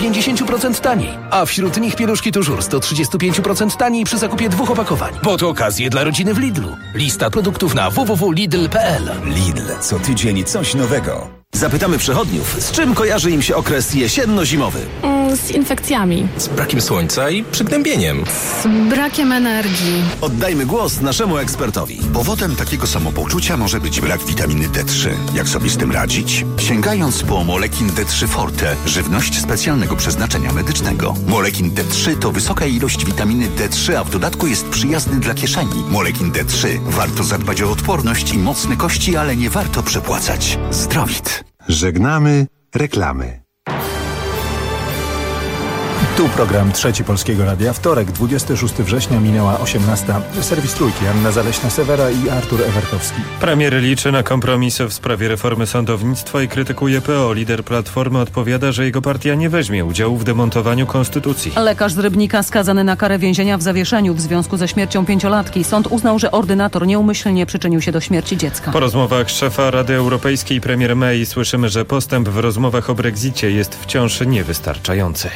50% taniej. A wśród nich pieluszki Toujours do 35% taniej przy zakupie 2 opakowań. Bo to okazje dla rodziny w Lidlu. Lista produktów na www.lidl.pl. Lidl, co tydzień coś nowego. Zapytamy przechodniów, z czym kojarzy im się okres jesienno-zimowy. Z infekcjami. Z brakiem słońca i przygnębieniem. Z brakiem energii. Oddajmy głos naszemu ekspertowi. Powodem takiego samopoczucia może być brak witaminy D3. Jak sobie z tym radzić? Sięgając po Molekin D3 Forte, żywność specjalnego przeznaczenia medycznego. Molekin D3 to wysoka ilość witaminy D3, a w dodatku jest przyjazny dla kieszeni. Molekin D3. Warto zadbać o odporność i mocne kości, ale nie warto przepłacać. Zdrowit. Żegnamy reklamy. Tu program Trzeci Polskiego Radia. Wtorek, 26 września, minęła 18. Serwis Trójki, Anna Zaleśna-Sewera i Artur Ewertowski. Premier liczy na kompromisy w sprawie reformy sądownictwa i krytykuje PO. Lider Platformy odpowiada, że jego partia nie weźmie udziału w demontowaniu konstytucji. Lekarz z Rybnika skazany na karę więzienia w zawieszeniu w związku ze śmiercią 5-latki. Sąd uznał, że ordynator nieumyślnie przyczynił się do śmierci dziecka. Po rozmowach szefa Rady Europejskiej premier May słyszymy, że postęp w rozmowach o Brexicie jest wciąż niewystarczający.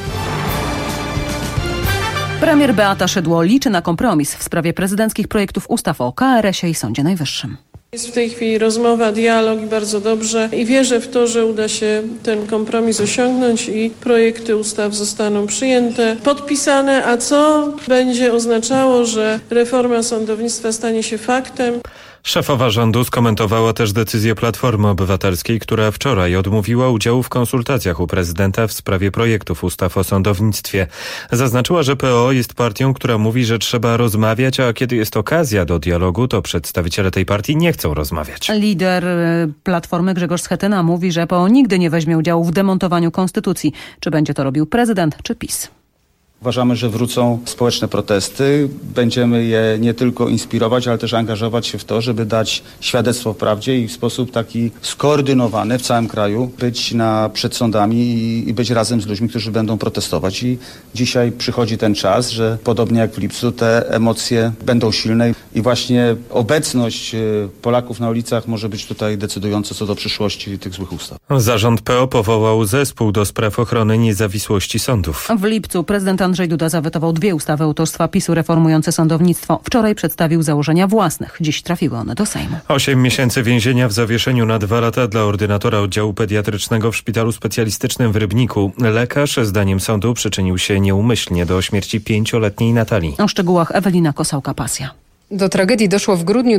Premier Beata Szydło liczy na kompromis w sprawie prezydenckich projektów ustaw o KRS-ie i Sądzie Najwyższym. Jest w tej chwili rozmowa, dialog i bardzo dobrze i wierzę w to, że uda się ten kompromis osiągnąć i projekty ustaw zostaną przyjęte, podpisane, a co będzie oznaczało, że reforma sądownictwa stanie się faktem. Szefowa rządu skomentowała też decyzję Platformy Obywatelskiej, która wczoraj odmówiła udziału w konsultacjach u prezydenta w sprawie projektów ustaw o sądownictwie. Zaznaczyła, że PO jest partią, która mówi, że trzeba rozmawiać, a kiedy jest okazja do dialogu, to przedstawiciele tej partii nie chcą rozmawiać. Lider Platformy Grzegorz Schetyna mówi, że PO nigdy nie weźmie udziału w demontowaniu konstytucji. Czy będzie to robił prezydent czy PiS? Uważamy, że wrócą społeczne protesty. Będziemy je nie tylko inspirować, ale też angażować się w to, żeby dać świadectwo w prawdzie i w sposób taki skoordynowany w całym kraju być przed sądami i być razem z ludźmi, którzy będą protestować. I dzisiaj przychodzi ten czas, że podobnie jak w lipcu te emocje będą silne i właśnie obecność Polaków na ulicach może być tutaj decydująca co do przyszłości tych złych ustaw. Zarząd PO powołał zespół do spraw ochrony niezawisłości sądów. W lipcu prezydent Andrzej Duda zawetował 2 ustawy autorstwa PiS-u reformujące sądownictwo. Wczoraj przedstawił założenia własnych. Dziś trafiły one do Sejmu. 8 miesięcy więzienia w zawieszeniu na 2 lata dla ordynatora oddziału pediatrycznego w szpitalu specjalistycznym w Rybniku. Lekarz, zdaniem sądu, przyczynił się nieumyślnie do śmierci 5-letniej Natalii. O szczegółach Ewelina Kosałka-Pasja. Do tragedii doszło w grudniu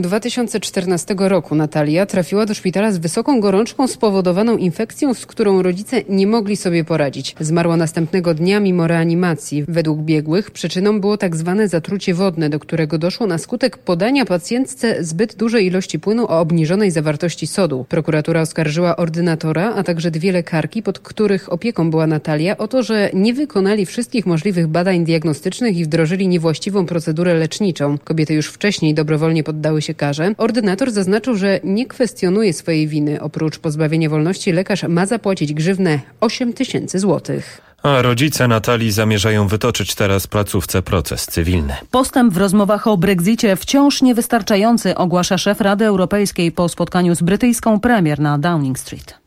2014 roku. Natalia trafiła do szpitala z wysoką gorączką spowodowaną infekcją, z którą rodzice nie mogli sobie poradzić. Zmarła następnego dnia mimo reanimacji. Według biegłych przyczyną było tak zwane zatrucie wodne, do którego doszło na skutek podania pacjentce zbyt dużej ilości płynu o obniżonej zawartości sodu. Prokuratura oskarżyła ordynatora, a także 2 lekarki, pod których opieką była Natalia, o to, że nie wykonali wszystkich możliwych badań diagnostycznych i wdrożyli niewłaściwą procedurę leczniczą. Kobiety już wcześniej dobrowolnie poddały się karze. Ordynator zaznaczył, że nie kwestionuje swojej winy. Oprócz pozbawienia wolności lekarz ma zapłacić grzywnę 8 000 złotych. A rodzice Natalii zamierzają wytoczyć teraz placówce proces cywilny. Postęp w rozmowach o Brexicie wciąż niewystarczający, ogłasza szef Rady Europejskiej po spotkaniu z brytyjską premier na Downing Street.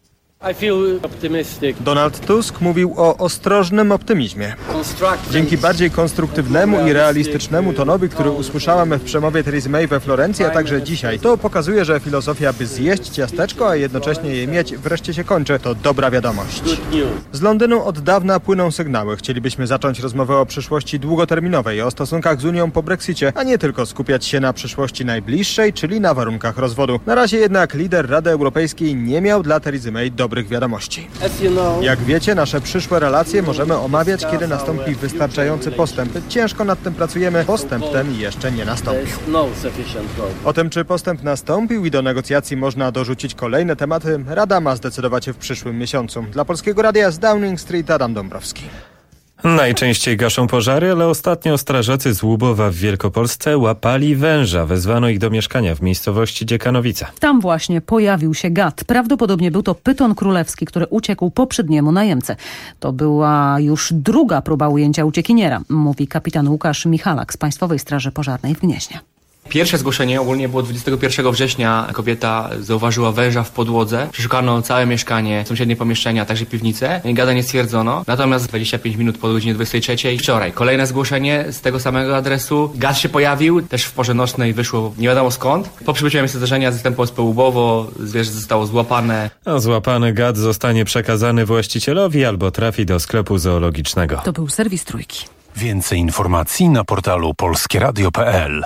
Donald Tusk mówił o ostrożnym optymizmie. Dzięki bardziej konstruktywnemu i realistycznemu tonowi, który usłyszałem w przemowie Teresy May we Florencji, a także dzisiaj, to pokazuje, że filozofia, by zjeść ciasteczko, a jednocześnie je mieć, wreszcie się kończy. To dobra wiadomość. Z Londynu od dawna płyną sygnały. Chcielibyśmy zacząć rozmowę o przyszłości długoterminowej, o stosunkach z Unią po Brexicie, a nie tylko skupiać się na przyszłości najbliższej, czyli na warunkach rozwodu. Na razie jednak lider Rady Europejskiej nie miał dla Teresy May dobrych wiadomości. Jak wiecie, nasze przyszłe relacje możemy omawiać, kiedy nastąpi wystarczający postęp. Ciężko nad tym pracujemy. Postęp ten jeszcze nie nastąpił. O tym, czy postęp nastąpił i do negocjacji można dorzucić kolejne tematy, Rada ma zdecydować w przyszłym miesiącu. Dla Polskiego Radia z Downing Street Adam Dąbrowski. Najczęściej gaszą pożary, ale ostatnio strażacy z Łubowa w Wielkopolsce łapali węża. Wezwano ich do mieszkania w miejscowości Dziekanowica. Tam właśnie pojawił się gad. Prawdopodobnie był to pyton królewski, który uciekł poprzedniemu najemcy. To była już 2. próba ujęcia uciekiniera, mówi kapitan Łukasz Michalak z Państwowej Straży Pożarnej w Gnieźnie. Pierwsze zgłoszenie ogólnie było 21 września. Kobieta zauważyła węża w podłodze. Przeszukano całe mieszkanie, sąsiednie pomieszczenia, a także piwnicę. Gada nie stwierdzono. Natomiast 25 minut po godzinie 23 wczoraj kolejne zgłoszenie z tego samego adresu. Gaz się pojawił, też w porze nocnej wyszło nie wiadomo skąd. Po przybyciu na miejsce zdarzenia zastępuje OSP Łubowo, zwierzę zostało złapane. A złapany gad zostanie przekazany właścicielowi albo trafi do sklepu zoologicznego. To był serwis Trójki. Więcej informacji na portalu polskieradio.pl.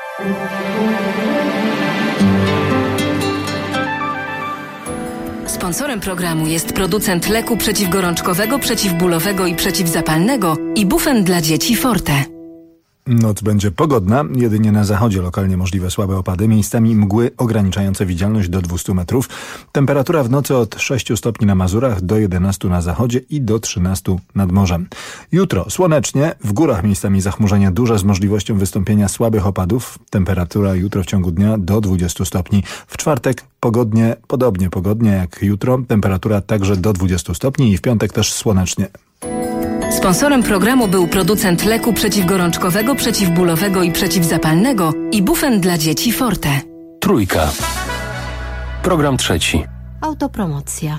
Sponsorem programu jest producent leku przeciwgorączkowego, przeciwbólowego i przeciwzapalnego Ibufen dla dzieci Forte. Noc będzie pogodna, jedynie na zachodzie lokalnie możliwe słabe opady, miejscami mgły ograniczające widzialność do 200 metrów. Temperatura w nocy od 6 stopni na Mazurach do 11 na zachodzie i do 13 nad morzem. Jutro słonecznie, w górach miejscami zachmurzenia duże z możliwością wystąpienia słabych opadów. Temperatura jutro w ciągu dnia do 20 stopni. W czwartek pogodnie, podobnie pogodnie jak jutro, temperatura także do 20 stopni i w piątek też słonecznie. Sponsorem programu był producent leku przeciwgorączkowego, przeciwbólowego i przeciwzapalnego Ibufen dla dzieci Forte. Trójka. Program trzeci. Autopromocja.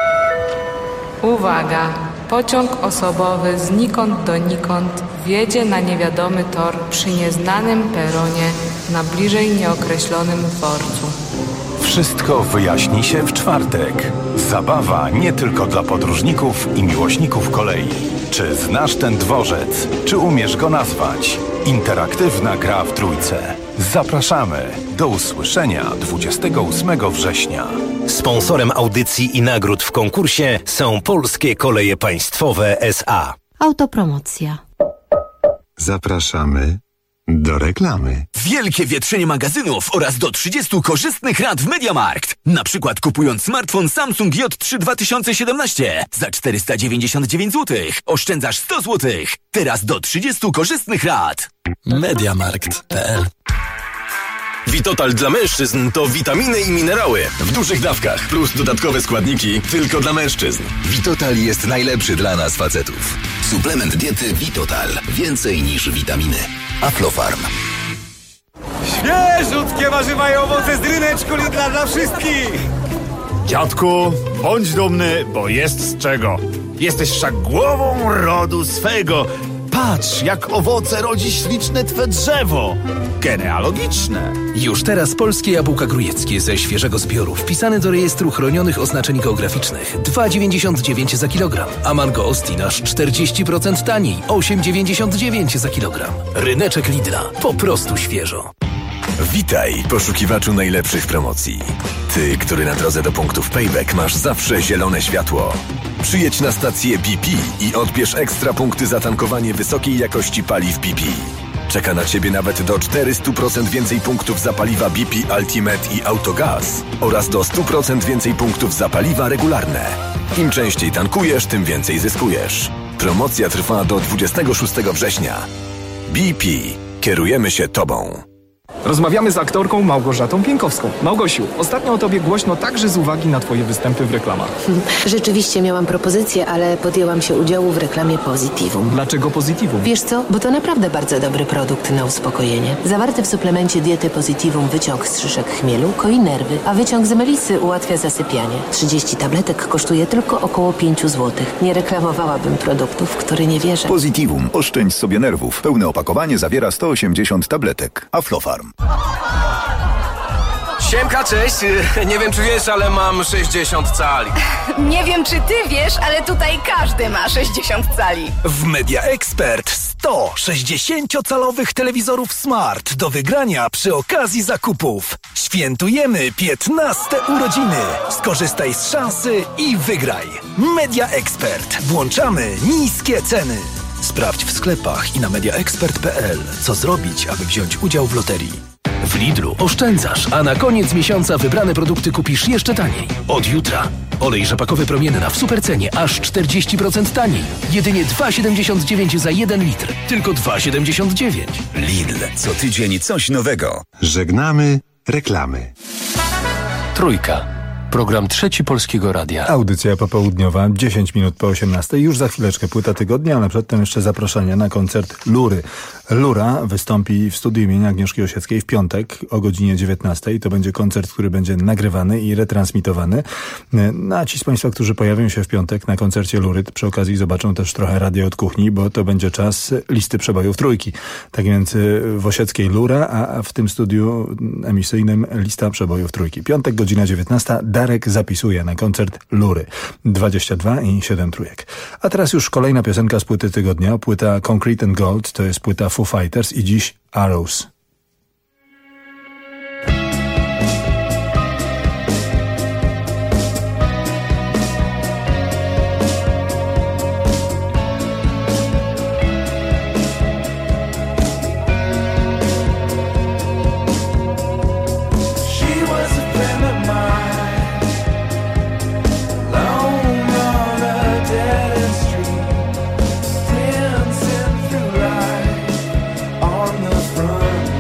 Uwaga! Pociąg osobowy znikąd donikąd wjedzie na niewiadomy tor przy nieznanym peronie na bliżej nieokreślonym dworcu. Wszystko wyjaśni się w czwartek. Zabawa nie tylko dla podróżników i miłośników kolei. Czy znasz ten dworzec? Czy umiesz go nazwać? Interaktywna gra w Trójce. Zapraszamy. Do usłyszenia 28 września. Sponsorem audycji i nagród w konkursie są Polskie Koleje Państwowe S.A. Autopromocja. Zapraszamy do reklamy. Wielkie wietrzenie magazynów oraz do 30 korzystnych rat w MediaMarkt. Na przykład kupując smartfon Samsung J3 2017 za 499 zł. Oszczędzasz 100 zł. Teraz do 30 korzystnych rat. MediaMarkt.pl. Vitotal dla mężczyzn to witaminy i minerały w dużych dawkach, plus dodatkowe składniki tylko dla mężczyzn. Vitotal jest najlepszy dla nas facetów. Suplement diety Vitotal. Więcej niż witaminy. Aflofarm. Świeżutkie warzywa i owoce z ryneczku Lidla dla wszystkich! Dziadku, bądź dumny, bo jest z czego. Jesteś wszak głową rodu swego. Patrz, jak owoce rodzi śliczne twe drzewo. Genealogiczne. Już teraz polskie jabłka grujeckie ze świeżego zbioru wpisane do rejestru chronionych oznaczeń geograficznych. 2,99 za kilogram. A mango Ostin aż 40% taniej. 8,99 za kilogram. Ryneczek Lidla. Po prostu świeżo. Witaj, poszukiwaczu najlepszych promocji. Ty, który na drodze do punktów Payback masz zawsze zielone światło. Przyjedź na stację BP i odbierz ekstra punkty za tankowanie wysokiej jakości paliw BP. Czeka na Ciebie nawet do 400% więcej punktów za paliwa BP Ultimate i Autogaz oraz do 100% więcej punktów za paliwa regularne. Im częściej tankujesz, tym więcej zyskujesz. Promocja trwa do 26 września. BP. Kierujemy się Tobą. Rozmawiamy z aktorką Małgorzatą Pienkowską. Małgosiu, ostatnio o tobie głośno także z uwagi na twoje występy w reklamach. Rzeczywiście miałam propozycję, ale podjęłam się udziału w reklamie Positivum. Dlaczego Positivum? Wiesz co? Bo to naprawdę bardzo dobry produkt na uspokojenie. Zawarty w suplemencie diety Positivum wyciąg z szyszek chmielu koi nerwy, a wyciąg z melisy ułatwia zasypianie. 30 tabletek kosztuje tylko około 5 zł. Nie reklamowałabym produktów, w które nie wierzę. Positivum. Oszczędź sobie nerwów. Pełne opakowanie zawiera 180 tabletek. Aflofarm. Siemka, cześć. Nie wiem, czy wiesz, ale mam 60 cali. Nie wiem, czy ty wiesz, ale tutaj każdy ma 60 cali. W Media Expert 100 60-calowych telewizorów smart do wygrania przy okazji zakupów. Świętujemy 15 urodziny. Skorzystaj z szansy i wygraj. Media Expert. Włączamy niskie ceny. Sprawdź w sklepach i na mediaexpert.pl, co zrobić, aby wziąć udział w loterii. W Lidlu oszczędzasz, a na koniec miesiąca wybrane produkty kupisz jeszcze taniej. Od jutra olej rzepakowy promienna w supercenie aż 40% taniej. Jedynie 2,79 za 1 litr. Tylko 2,79. Lidl. Co tydzień coś nowego. Żegnamy reklamy. Trójka. Program Trzeci Polskiego Radia. Audycja popołudniowa, 10 minut po 18. Już za chwileczkę płyta tygodnia, ale przedtem jeszcze zaproszenie na koncert Lury. Lura wystąpi w studiu imienia Agnieszki Osieckiej w piątek o godzinie 19. To będzie koncert, który będzie nagrywany i retransmitowany. No, a ci z Państwa, którzy pojawią się w piątek na koncercie Lury, przy okazji zobaczą też trochę radia od kuchni, bo to będzie czas listy przebojów trójki. Tak więc w Osieckiej Lura, a w tym studiu emisyjnym lista przebojów trójki. Piątek, godzina 19. Darek zapisuje na koncert Lury. 22 i 7 trójek. A teraz już kolejna piosenka z płyty tygodnia. Płyta Concrete and Gold, to jest płyta Foo Fighters i dziś Arrows. Dancing through life on the front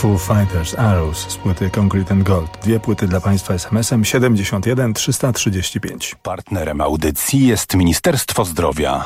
Foo Fighters Arrows z płyty Concrete and Gold. 2 płyty dla Państwa SMS-em 71 335. Partnerem audycji jest Ministerstwo Zdrowia.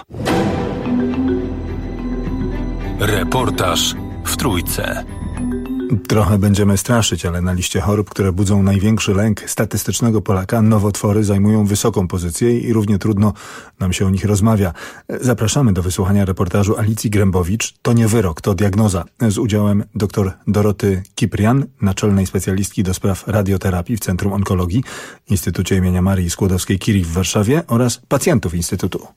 Reportaż w Trójce. Trochę będziemy straszyć, ale na liście chorób, które budzą największy lęk statystycznego Polaka, nowotwory zajmują wysoką pozycję i równie trudno nam się o nich rozmawia. Zapraszamy do wysłuchania reportażu Alicji Grębowicz. To nie wyrok, to diagnoza. Z udziałem dr Doroty Kiprian, naczelnej specjalistki do spraw radioterapii w Centrum Onkologii Instytucie im. Marii Skłodowskiej-Curie w Warszawie oraz pacjentów Instytutu.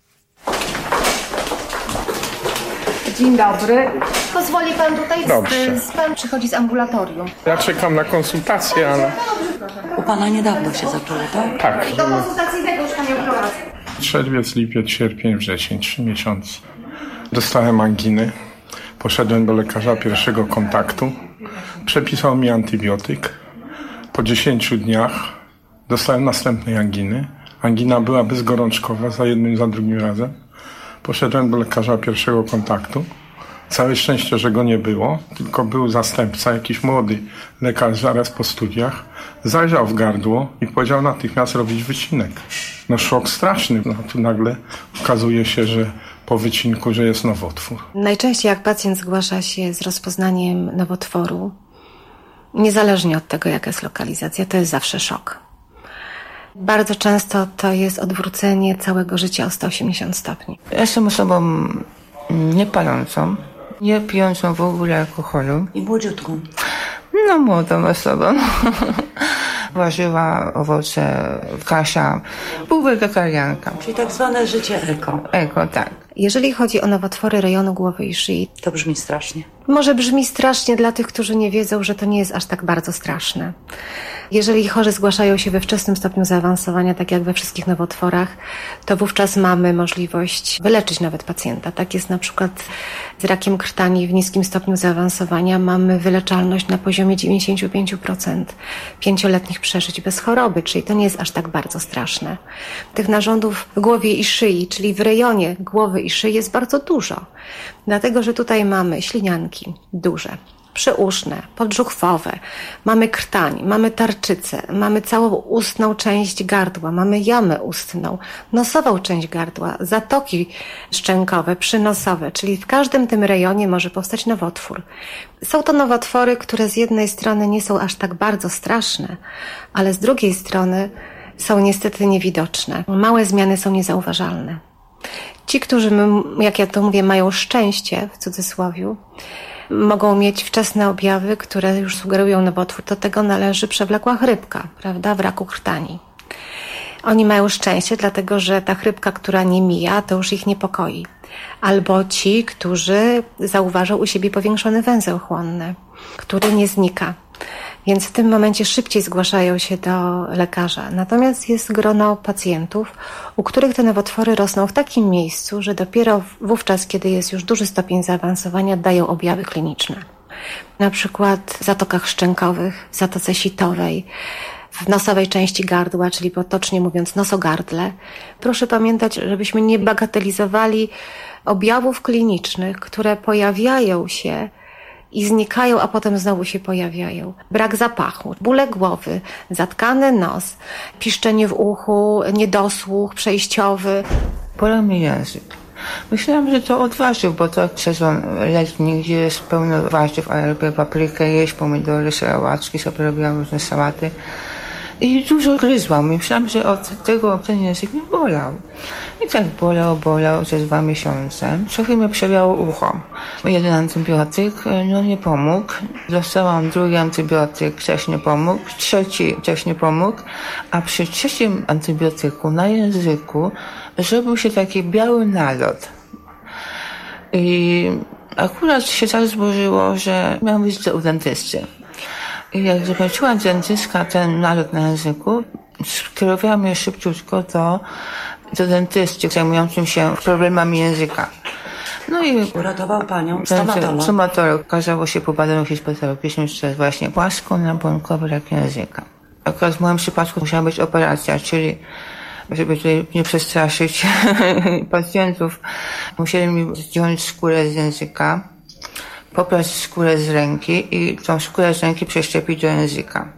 Dzień dobry. Pozwoli pan tutaj? Dobrze. Pan przychodzi z ambulatorium. Ja czekam na konsultację, ale... U pana niedawno się zaczęło, tak? Tak. Do konsultacyjnego już panią prowadzę. Czerwiec, lipiec, sierpień, wrzesień, 3 miesiące. Dostałem anginy. Poszedłem do lekarza pierwszego kontaktu. Przepisał mi antybiotyk. Po 10 dniach dostałem następnej anginy. Angina była bezgorączkowa za jednym, za drugim razem. Poszedłem do lekarza pierwszego kontaktu. Całe szczęście, że go nie było, tylko był zastępca, jakiś młody lekarz zaraz po studiach. Zajrzał w gardło i powiedział natychmiast robić wycinek. No szok straszny. No tu nagle okazuje się, że po wycinku, że jest nowotwór. Najczęściej jak pacjent zgłasza się z rozpoznaniem nowotworu, niezależnie od tego, jaka jest lokalizacja, to jest zawsze szok. Bardzo często to jest odwrócenie całego życia o 180 stopni. Jestem osobą niepalącą, nie pijącą w ogóle alkoholu. I młodziutką. No, młodą osobą. Warzywa, owoce, kasza, półwegetarianka. Czyli tak zwane życie eko. Eko, tak. Jeżeli chodzi o nowotwory rejonu głowy i szyi, to brzmi strasznie. Może brzmi strasznie dla tych, którzy nie wiedzą, że to nie jest aż tak bardzo straszne. Jeżeli chorzy zgłaszają się we wczesnym stopniu zaawansowania, tak jak we wszystkich nowotworach, to wówczas mamy możliwość wyleczyć nawet pacjenta. Tak jest na przykład z rakiem krtani w niskim stopniu zaawansowania. Mamy wyleczalność na poziomie 95%. 5-letnich przeżyć bez choroby, czyli to nie jest aż tak bardzo straszne. Tych narządów w głowie i szyi, czyli w rejonie głowy i szyi jest bardzo dużo. Dlatego, że tutaj mamy ślinianki duże, przyuszne, podżuchwowe, mamy krtań, mamy tarczycę, mamy całą ustną część gardła, mamy jamę ustną, nosową część gardła, zatoki szczękowe, przynosowe, czyli w każdym tym rejonie może powstać nowotwór. Są to nowotwory, które z jednej strony nie są aż tak bardzo straszne, ale z drugiej strony są niestety niewidoczne. Małe zmiany są niezauważalne. Ci, którzy, jak ja to mówię, mają szczęście, w cudzysłowiu, mogą mieć wczesne objawy, które już sugerują nowotwór. Do tego należy przewlekła chrypka, prawda, w raku krtani. Oni mają szczęście, dlatego że ta chrypka, która nie mija, to już ich niepokoi. Albo ci, którzy zauważą u siebie powiększony węzeł chłonny, który nie znika. Więc w tym momencie szybciej zgłaszają się do lekarza. Natomiast jest grono pacjentów, u których te nowotwory rosną w takim miejscu, że dopiero wówczas, kiedy jest już duży stopień zaawansowania, dają objawy kliniczne. Na przykład w zatokach szczękowych, w zatoce sitowej, w nosowej części gardła, czyli potocznie mówiąc nosogardle. Proszę pamiętać, żebyśmy nie bagatelizowali objawów klinicznych, które pojawiają się i znikają, a potem znowu się pojawiają. Brak zapachu, bóle głowy, zatkany nos, piszczenie w uchu, niedosłuch przejściowy. Bolał mnie język. Myślałam, że to od warzyw, bo to sezon letni, gdzie jest pełno warzyw, a ja lubię paprykę jeść, pomidory, sałaczki, sobie robiłam różne sałaty. I dużo gryzłam. Myślałam, że od tego ten język mnie bolał. I tak bolał przez 2 miesiące. Trochę mnie przewiało ucho. Jeden antybiotyk, nie pomógł. Dostałam drugi antybiotyk, też nie pomógł. Trzeci też nie pomógł. A przy trzecim antybiotyku na języku zrobił się taki biały nalot. I akurat się tak złożyło, że miałam wizytę u dentysty. I jak zobaczyła dentystka ten nalot na języku, skierowała mnie szybciutko do dentysty zajmującym się problemami języka. No i uratował panią stomatolog. Stomatolog okazało się po badaniu histopathologicznym, że to jest właśnie płasko-nabłonkowy rak języka. Akurat w moim przypadku musiała być operacja, czyli żeby tutaj nie przestraszyć pacjentów, musieli mi zdjąć skórę z języka, pobrać skórę z ręki i tą skórę z ręki przeszczepić do języka.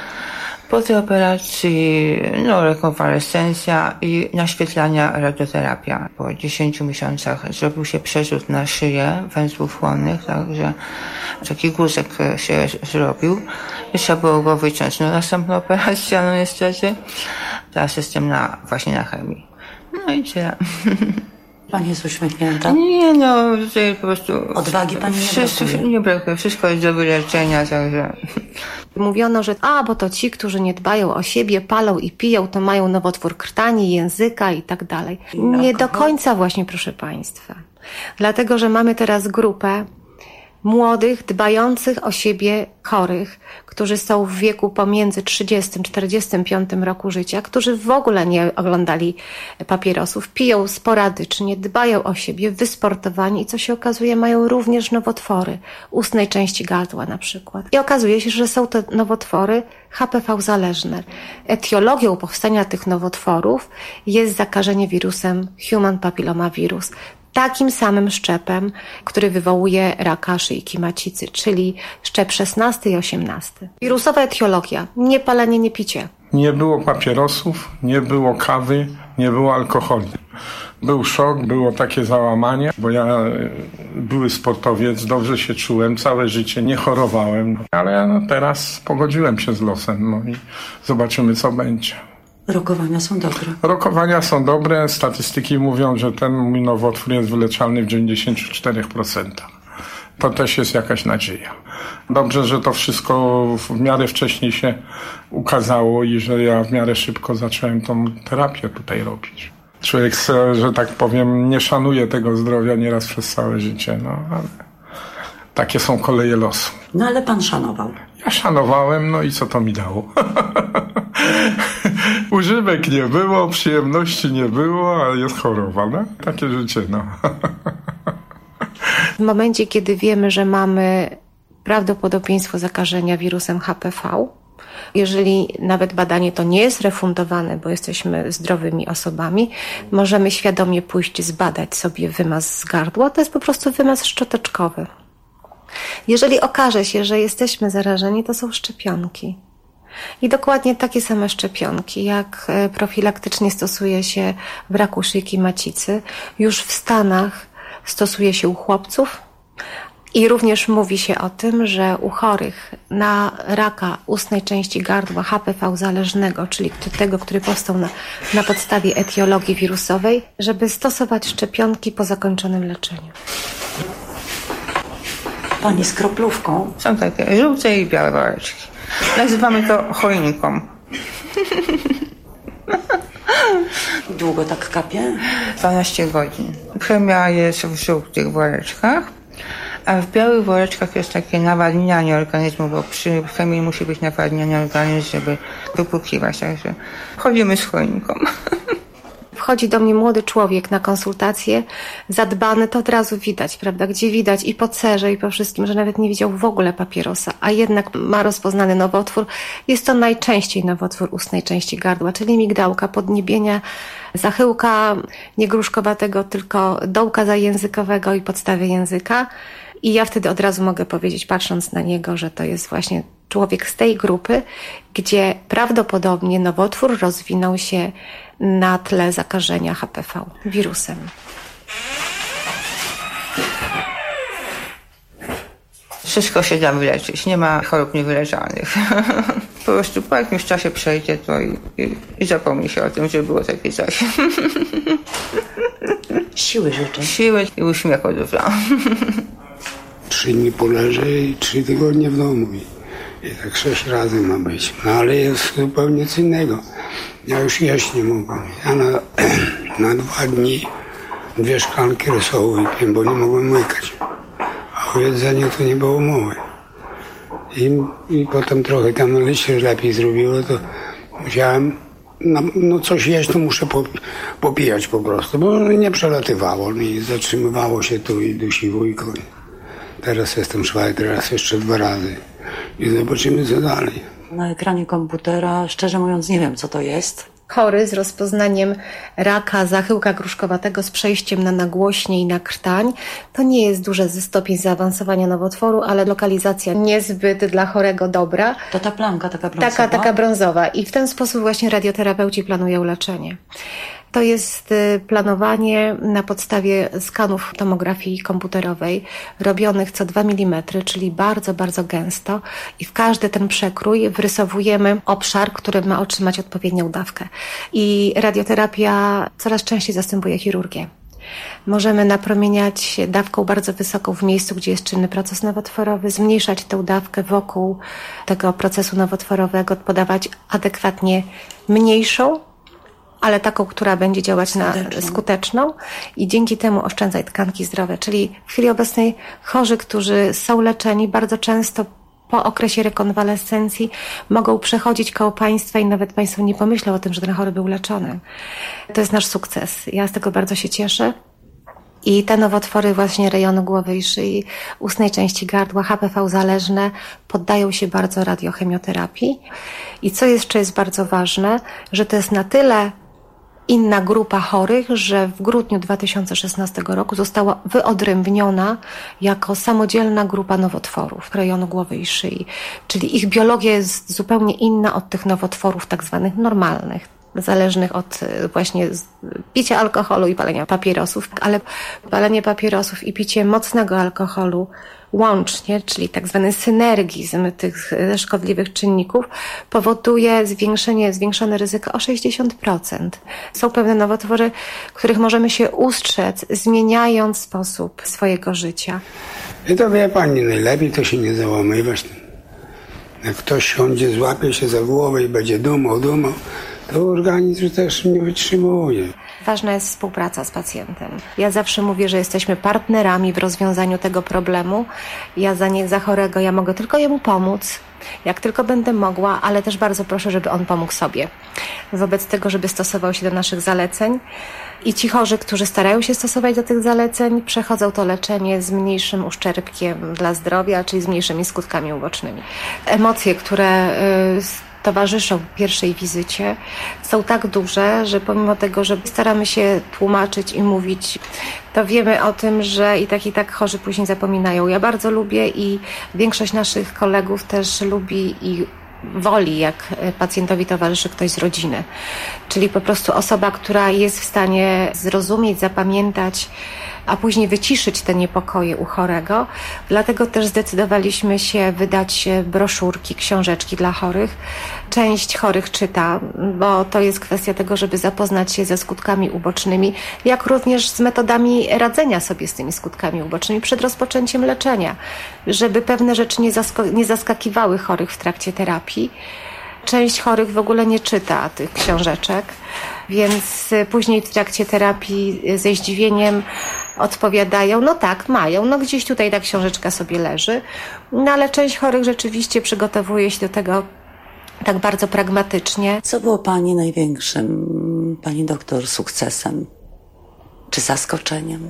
Po tej operacji rekonwalescencja i naświetlania radioterapia. Po 10 miesiącach zrobił się przerzut na szyję węzłów chłonnych, także taki guzek się zrobił i trzeba było go wyciąć. Następna operacja, niestety. Teraz jestem właśnie na chemii. No i tyle. Pani jest uśmiechnięta? Nie, tutaj po prostu... Odwagi pani nie brakuje. Wszystko jest do wyleczenia, także... Mówiono, że bo to ci, którzy nie dbają o siebie, palą i piją, to mają nowotwór krtani, języka i tak dalej. Nie do końca właśnie, proszę państwa. Dlatego, że mamy teraz grupę młodych, dbających o siebie chorych, którzy są w wieku pomiędzy 30 a 45 roku życia, którzy w ogóle nie oglądali papierosów, piją sporadycznie, dbają o siebie, wysportowani i co się okazuje, mają również nowotwory ustnej części gardła na przykład. I okazuje się, że są to nowotwory HPV zależne. Etiologią powstania tych nowotworów jest zakażenie wirusem Human Papillomavirus. Takim samym szczepem, który wywołuje raka szyjki macicy, czyli szczep 16 i 18. Wirusowa etiologia, nie palenie, nie picie. Nie było papierosów, nie było kawy, nie było alkoholu. Był szok, było takie załamanie, bo ja były sportowiec, dobrze się czułem, całe życie nie chorowałem, ale teraz pogodziłem się z losem i zobaczymy, co będzie. Rokowania są dobre. Rokowania są dobre. Statystyki mówią, że ten mój nowotwór jest wyleczalny w 94%. To też jest jakaś nadzieja. Dobrze, że to wszystko w miarę wcześniej się ukazało i że ja w miarę szybko zacząłem tą terapię tutaj robić. Człowiek, że tak powiem, nie szanuje tego zdrowia nieraz przez całe życie, ale takie są koleje losu. No ale pan szanował. Ja szanowałem, i co to mi dało? Używek nie było, przyjemności nie było, a jest choroba, Takie życie, W momencie, kiedy wiemy, że mamy prawdopodobieństwo zakażenia wirusem HPV, jeżeli nawet badanie to nie jest refundowane, bo jesteśmy zdrowymi osobami, możemy świadomie pójść zbadać sobie wymaz z gardła. To jest po prostu wymaz szczoteczkowy. Jeżeli okaże się, że jesteśmy zarażeni, to są szczepionki. I dokładnie takie same szczepionki, jak profilaktycznie stosuje się w raku szyjki macicy, już w Stanach stosuje się u chłopców i również mówi się o tym, że u chorych na raka ustnej części gardła HPV zależnego, czyli tego, który powstał na podstawie etiologii wirusowej, żeby stosować szczepionki po zakończonym leczeniu. Pani z kroplówką? Są takie żółte i białe woreczki. Nazywamy to choinką. Długo tak kapie? 12 godzin. Chemia jest w żółtych woreczkach, a w białych woreczkach jest takie nawadnianie organizmu, bo przy chemii musi być nawadnianie organizmu, żeby wypłukiwać. Także chodzimy z choinką. Wchodzi do mnie młody człowiek na konsultację, zadbany, to od razu widać, prawda? Gdzie widać i po cerze, i po wszystkim, że nawet nie widział w ogóle papierosa, a jednak ma rozpoznany nowotwór. Jest to najczęściej nowotwór ustnej części gardła, czyli migdałka, podniebienia, zachyłka nie gruszkowatego, tylko dołka zajęzykowego i podstawy języka. I ja wtedy od razu mogę powiedzieć, patrząc na niego, że to jest właśnie człowiek z tej grupy, gdzie prawdopodobnie nowotwór rozwinął się na tle zakażenia HPV wirusem. Wszystko się da wyleczyć, nie ma chorób niewyleczalnych. Po prostu po jakimś czasie przejdzie to i zapomni się o tym, że było takie coś. Siły życzę. Siły i uśmiechu dużo. 3 dni poleżę i 3 tygodnie w domu. I tak 6 razy ma być. Ale jest zupełnie co innego. Ja już jeść nie mogłem. Ja na 2 dni 2 szklanki rosołu wypiłem, bo nie mogłem łykać. A o jedzeniu to nie było mowy. I potem trochę tam się lepiej zrobiło, to musiałem coś jeść, to muszę popijać po prostu, bo nie przelatywało i zatrzymywało się tu i dusiło i koniec. Teraz jestem czwarty, teraz jeszcze 2 razy i zobaczymy co dalej. Na ekranie komputera, szczerze mówiąc, nie wiem co to jest. chory z rozpoznaniem raka zachyłka gruszkowatego z przejściem na nagłośnie i na krtań. To nie jest duży stopień zaawansowania nowotworu, ale lokalizacja niezbyt dla chorego dobra. To ta plamka taka brązowa? Taka brązowa. I w ten sposób właśnie radioterapeuci planują leczenie. To jest planowanie na podstawie skanów tomografii komputerowej robionych co 2 mm, czyli bardzo, bardzo gęsto i w każdy ten przekrój wrysowujemy obszar, który ma otrzymać odpowiednią dawkę. I radioterapia coraz częściej zastępuje chirurgię. Możemy napromieniać dawką bardzo wysoką w miejscu, gdzie jest czynny proces nowotworowy, zmniejszać tę dawkę wokół tego procesu nowotworowego, podawać adekwatnie mniejszą, ale taką, która będzie działać skuteczną i dzięki temu oszczędzać tkanki zdrowe. Czyli w chwili obecnej chorzy, którzy są leczeni, bardzo często po okresie rekonwalescencji mogą przechodzić koło państwa i nawet państwo nie pomyślą o tym, że ten chory był leczony. To jest nasz sukces. Ja z tego bardzo się cieszę. I te nowotwory właśnie rejonu głowy i szyi, ustnej części gardła, HPV zależne, poddają się bardzo radiochemioterapii. I co jeszcze jest bardzo ważne, że to jest na tyle inna grupa chorych, że w grudniu 2016 roku została wyodrębniona jako samodzielna grupa nowotworów rejonu głowy i szyi. Czyli ich biologia jest zupełnie inna od tych nowotworów tak zwanych normalnych, zależnych od właśnie picia alkoholu i palenia papierosów, ale palenie papierosów i picie mocnego alkoholu łącznie, czyli tak zwany synergizm tych szkodliwych czynników, powoduje zwiększone ryzyko o 60%. Są pewne nowotwory, których możemy się ustrzec, zmieniając sposób swojego życia. I to wie pani, najlepiej to się nie załamywać. Jak ktoś siądzie, złapie się za głowę i będzie dumał, to organizm też nie wytrzymuje. Ważna jest współpraca z pacjentem. Ja zawsze mówię, że jesteśmy partnerami w rozwiązaniu tego problemu. Ja za chorego, ja mogę tylko jemu pomóc, jak tylko będę mogła, ale też bardzo proszę, żeby on pomógł sobie. Wobec tego, żeby stosował się do naszych zaleceń. I ci chorzy, którzy starają się stosować do tych zaleceń, przechodzą to leczenie z mniejszym uszczerbkiem dla zdrowia, czyli z mniejszymi skutkami ubocznymi. Emocje, które towarzyszą pierwszej wizycie, są tak duże, że pomimo tego, że staramy się tłumaczyć i mówić, to wiemy o tym, że i tak chorzy później zapominają. Ja bardzo lubię i większość naszych kolegów też lubi i woli, jak pacjentowi towarzyszy ktoś z rodziny. Czyli po prostu osoba, która jest w stanie zrozumieć, zapamiętać, a później wyciszyć te niepokoje u chorego. Dlatego też zdecydowaliśmy się wydać broszurki, książeczki dla chorych. Część chorych czyta, bo to jest kwestia tego, żeby zapoznać się ze skutkami ubocznymi, jak również z metodami radzenia sobie z tymi skutkami ubocznymi przed rozpoczęciem leczenia, żeby pewne rzeczy nie zaskakiwały chorych w trakcie terapii. Część chorych w ogóle nie czyta tych książeczek, więc później w trakcie terapii ze zdziwieniem odpowiadają, no tak, mają, no gdzieś tutaj ta książeczka sobie leży, no ale część chorych rzeczywiście przygotowuje się do tego tak bardzo pragmatycznie. Co było pani największym, pani doktor, sukcesem czy zaskoczeniem?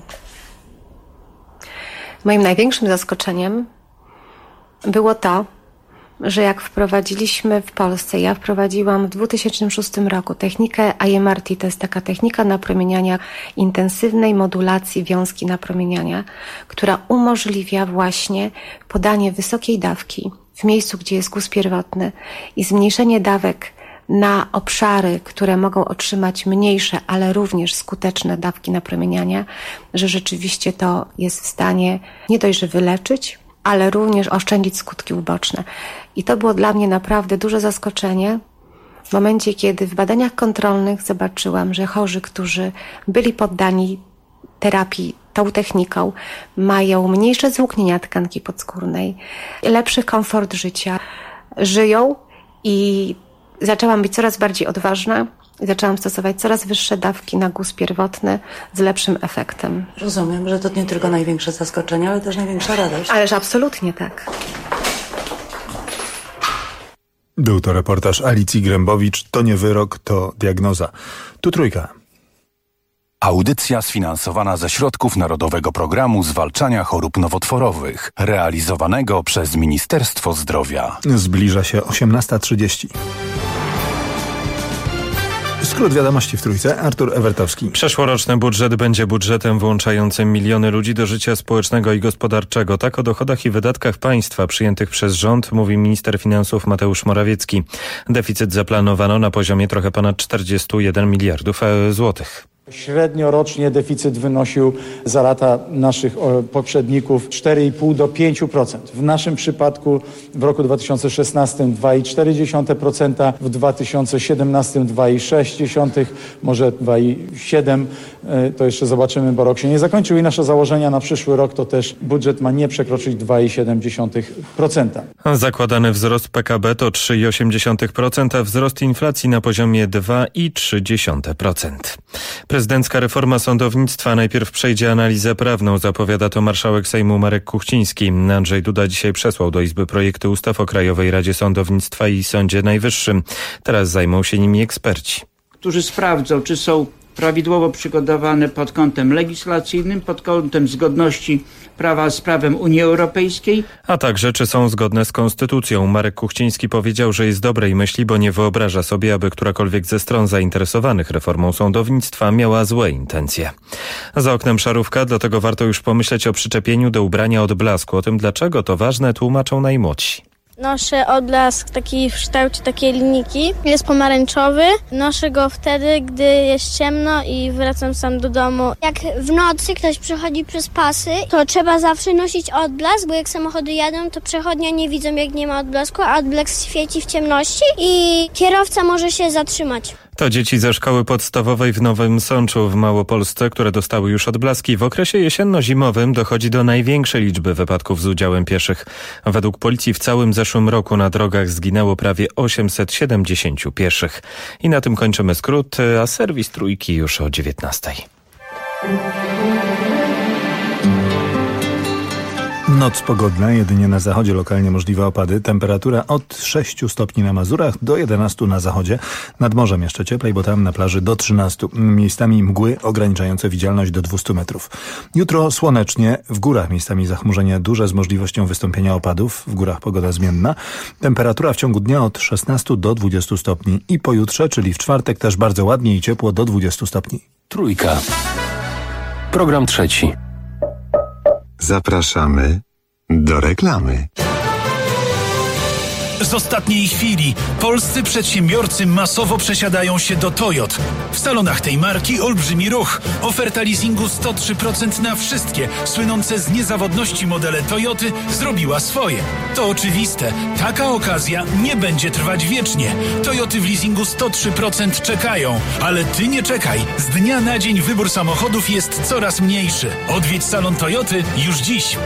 Moim największym zaskoczeniem było to, że jak wprowadziliśmy w Polsce, ja wprowadziłam w 2006 roku technikę IMRT, to jest taka technika napromieniania, intensywnej modulacji wiązki napromieniania, która umożliwia właśnie podanie wysokiej dawki w miejscu, gdzie jest guz pierwotny i zmniejszenie dawek na obszary, które mogą otrzymać mniejsze, ale również skuteczne dawki napromieniania, że rzeczywiście to jest w stanie nie dość, że wyleczyć, ale również oszczędzić skutki uboczne. I to było dla mnie naprawdę duże zaskoczenie w momencie, kiedy w badaniach kontrolnych zobaczyłam, że chorzy, którzy byli poddani terapii tą techniką, mają mniejsze złuknienia tkanki podskórnej, lepszy komfort życia, żyją i zaczęłam być coraz bardziej odważna i zaczęłam stosować coraz wyższe dawki na guz pierwotny z lepszym efektem. Rozumiem, że to nie tylko największe zaskoczenie, ale też największa radość. Ależ absolutnie tak. Był to reportaż Alicji Grębowicz. To nie wyrok, to diagnoza. Tu Trójka. Audycja sfinansowana ze środków Narodowego Programu Zwalczania Chorób Nowotworowych, realizowanego przez Ministerstwo Zdrowia. Zbliża się 18:30. Skrót wiadomości w Trójce, Artur Ewertowski. Przeszłoroczny budżet będzie budżetem włączającym miliony ludzi do życia społecznego i gospodarczego. Tak o dochodach i wydatkach państwa przyjętych przez rząd mówi minister finansów Mateusz Morawiecki. Deficyt zaplanowano na poziomie trochę ponad 41 miliardów złotych. Średnio rocznie deficyt wynosił za lata naszych poprzedników 4,5 do 5%. W naszym przypadku w roku 2016 2,4%, w 2017 2,6%, może 2,7%. To jeszcze zobaczymy, bo rok się nie zakończył i nasze założenia na przyszły rok to też budżet ma nie przekroczyć 2,7%. Zakładany wzrost PKB to 3,8%, a wzrost inflacji na poziomie 2,3%. Prezydencka reforma sądownictwa najpierw przejdzie analizę prawną, zapowiada to marszałek Sejmu Marek Kuchciński. Andrzej Duda dzisiaj przesłał do Izby projekty ustaw o Krajowej Radzie Sądownictwa i Sądzie Najwyższym. Teraz zajmą się nimi eksperci, którzy sprawdzą, czy są prawidłowo przygotowane pod kątem legislacyjnym, pod kątem zgodności prawa z prawem Unii Europejskiej. A także czy są zgodne z konstytucją. Marek Kuchciński powiedział, że jest dobrej myśli, bo nie wyobraża sobie, aby którakolwiek ze stron zainteresowanych reformą sądownictwa miała złe intencje. Za oknem szarówka, dlatego warto już pomyśleć o przyczepieniu do ubrania odblasku. O tym, dlaczego to ważne, tłumaczą najmłodsi. Noszę odblask taki w kształcie takiej linijki. Jest pomarańczowy. Noszę go wtedy, gdy jest ciemno i wracam sam do domu. Jak w nocy ktoś przechodzi przez pasy, to trzeba zawsze nosić odblask, bo jak samochody jadą, to przechodnia nie widzą, jak nie ma odblasku, a odblask świeci w ciemności i kierowca może się zatrzymać. To dzieci ze szkoły podstawowej w Nowym Sączu w Małopolsce, które dostały już odblaski. W okresie jesienno-zimowym dochodzi do największej liczby wypadków z udziałem pieszych. Według policji w całym zeszłym roku na drogach zginęło prawie 870 pieszych. I na tym kończymy skrót, a serwis Trójki już o 19:00. Noc pogodna, jedynie na zachodzie lokalnie możliwe opady. Temperatura od 6 stopni na Mazurach do 11 na zachodzie. Nad morzem jeszcze cieplej, bo tam na plaży do 13. Miejscami mgły ograniczające widzialność do 200 metrów. Jutro słonecznie, w górach miejscami zachmurzenia duże z możliwością wystąpienia opadów. W górach pogoda zmienna. Temperatura w ciągu dnia od 16 do 20 stopni. I pojutrze, czyli w czwartek, też bardzo ładnie i ciepło do 20 stopni. Trójka. Program trzeci. Zapraszamy do reklamy. Z ostatniej chwili polscy przedsiębiorcy masowo przesiadają się do Toyot. W salonach tej marki olbrzymi ruch. Oferta leasingu 103% na wszystkie słynące z niezawodności modele Toyoty zrobiła swoje. To oczywiste. Taka okazja nie będzie trwać wiecznie. Toyoty w leasingu 103% czekają. Ale ty nie czekaj. Z dnia na dzień wybór samochodów jest coraz mniejszy. Odwiedź salon Toyoty już dziś.